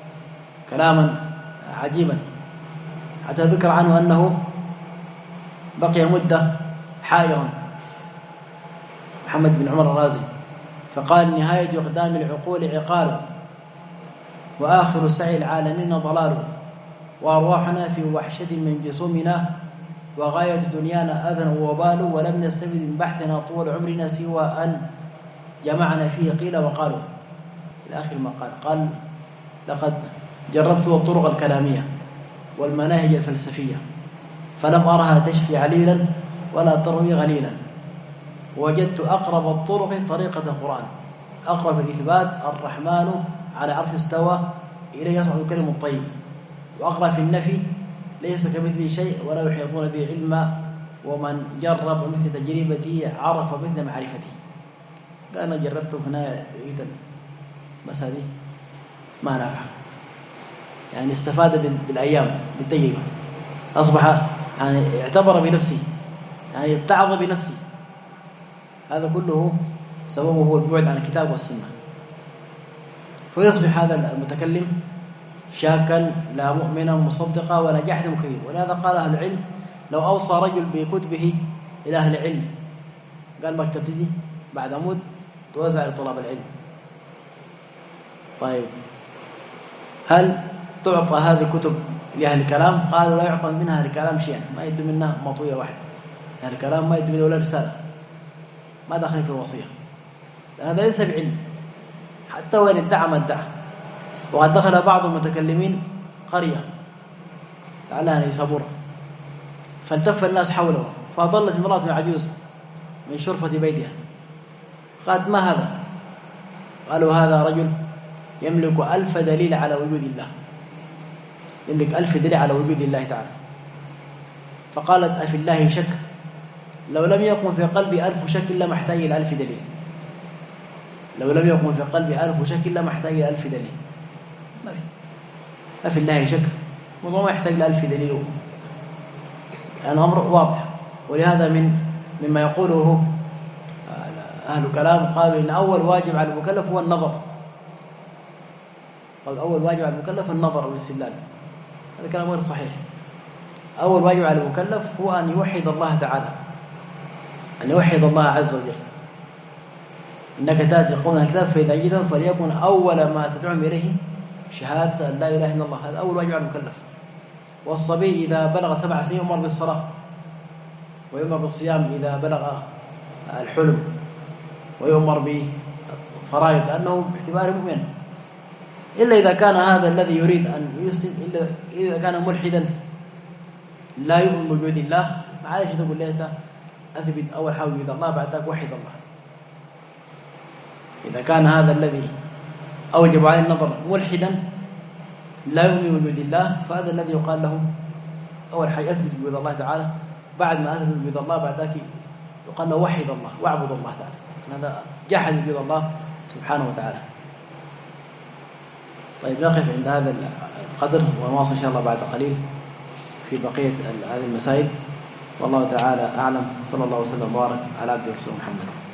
كلاما عجيبا، حتى ذكر عنه أنه بقي مدة حائرا محمد بن عمر الرازي، فقال: نهاية إقدام العقول عقال، وآخر سعي العالمين ضلال، وأرواحنا في وحشة من جسومنا، وغاية دنيانا أذى وبال، ولم نستفد من بحثنا طول عمرنا سوى أن جمعنا فيه قيل وقالوا، إلى آخر ما قال. قال: لقد جربت الطرق الكلامية والمناهج الفلسفية فلم أرها تشفي عليلا ولا تروي غليلا، وجدت أقرب الطرق طريقة القرآن، أقرب الإثبات الرحمن على عرش استوى إليه يصعد الكلم الطيب، وأقرب في النفي ليس كمثله شيء ولا يحيطون به علما، ومن جرب مثل تجربتي عرف مثل معرفتي. قال: أنا جربته في نهاية جدا بس هذه ما نفع، يعني استفاد بالأيام بالتجربة، أصبح يعني اعتبر بنفسه، يعني اتعظ بنفسه. هذا كله سببه هو البعد عن الكتاب والسنة، فيصبح هذا المتكلم شاكا لا مؤمنا مصدقا ولا جاحدا مكذبا. ولهذا قال أهل العلم: لو أوصى رجل بكتبه إلى أهل العلم، قال: مكتبتي بعد أموت توزع لطلاب العلم. طيب، هل تعطى هذه الكتب لأهل الكلام؟ قالوا: لا يعطى منها أهل الكلام شيئا، ما يدوا منها مطوية واحدة. أهل الكلام ما يدوا منها ولا رسالة، ما داخلين في الوصية، هذا ليس بعلم حتى وإن ادعى ما ادعى. وقد دخل بعض المتكلمين قرية لعلها نيسابورة، فالتف الناس حوله، فأضلت امرأة من عجوز من شرفة بيتها، قالت: ما هذا؟ قالوا: هذا رجل يملك ألف دليل على وجود الله، يملك ألف دليل على وجود الله تعالى. فقالت: أفي الله شك؟ لو لم يكن في قلبي ألف شك لما احتاج إلى ألف دليل، لو لم يكن في قلبي ألف شك لما احتاج إلى ألف دليل. ما في. أفي الله شك؟ والله ما يحتاج إلى ألف دليل، يعني أمر واضح. ولهذا من مما يقوله أهل الكلام قالوا: إن أول واجب على المكلف هو النظر. قال: أول واجب على المكلف النظر والاستدلال. هذا كلام غير صحيح. أول واجب على المكلف هو أن يوحد الله تعالى، أن يوحد الله عز وجل. إنك تأتي قوم الكتاب فإذا جئتم فليكن أول ما تدعوهم إليه شهادة أن لا إله إلا الله. هذا أول واجب على المكلف. والصبي إذا بلغ سبع سنين يؤمر بالصلاة، ويؤمر بالصيام إذا بلغ الحلم، ويؤمر بفرائض لأنه باعتباره مؤمن، إلا إذا كان هذا الذي يريد أن يسلم، إلا إذا كان ملحدا لا يؤمن بوجود الله، معلش تقول له أنت أثبت أول حاول وجود الله، بعد ذلك وحد الله. إذا كان هذا الذي أوجب عليه النظر ملحدا لا يؤمن بوجود الله، فهذا الذي يقال له أول حاجة أثبت وجود الله تعالى، بعد ما أثبت وجود الله بعد ذلك يقال له وحد الله واعبد الله تعالى. هذا جحد وجود الله سبحانه وتعالى. طيب، نقف عند هذا القدر ونواصل إن شاء الله بعد قليل في بقية هذه المسائل. والله تعالى أعلم. صلى الله وسلم وبارك على عبده ورسوله محمد.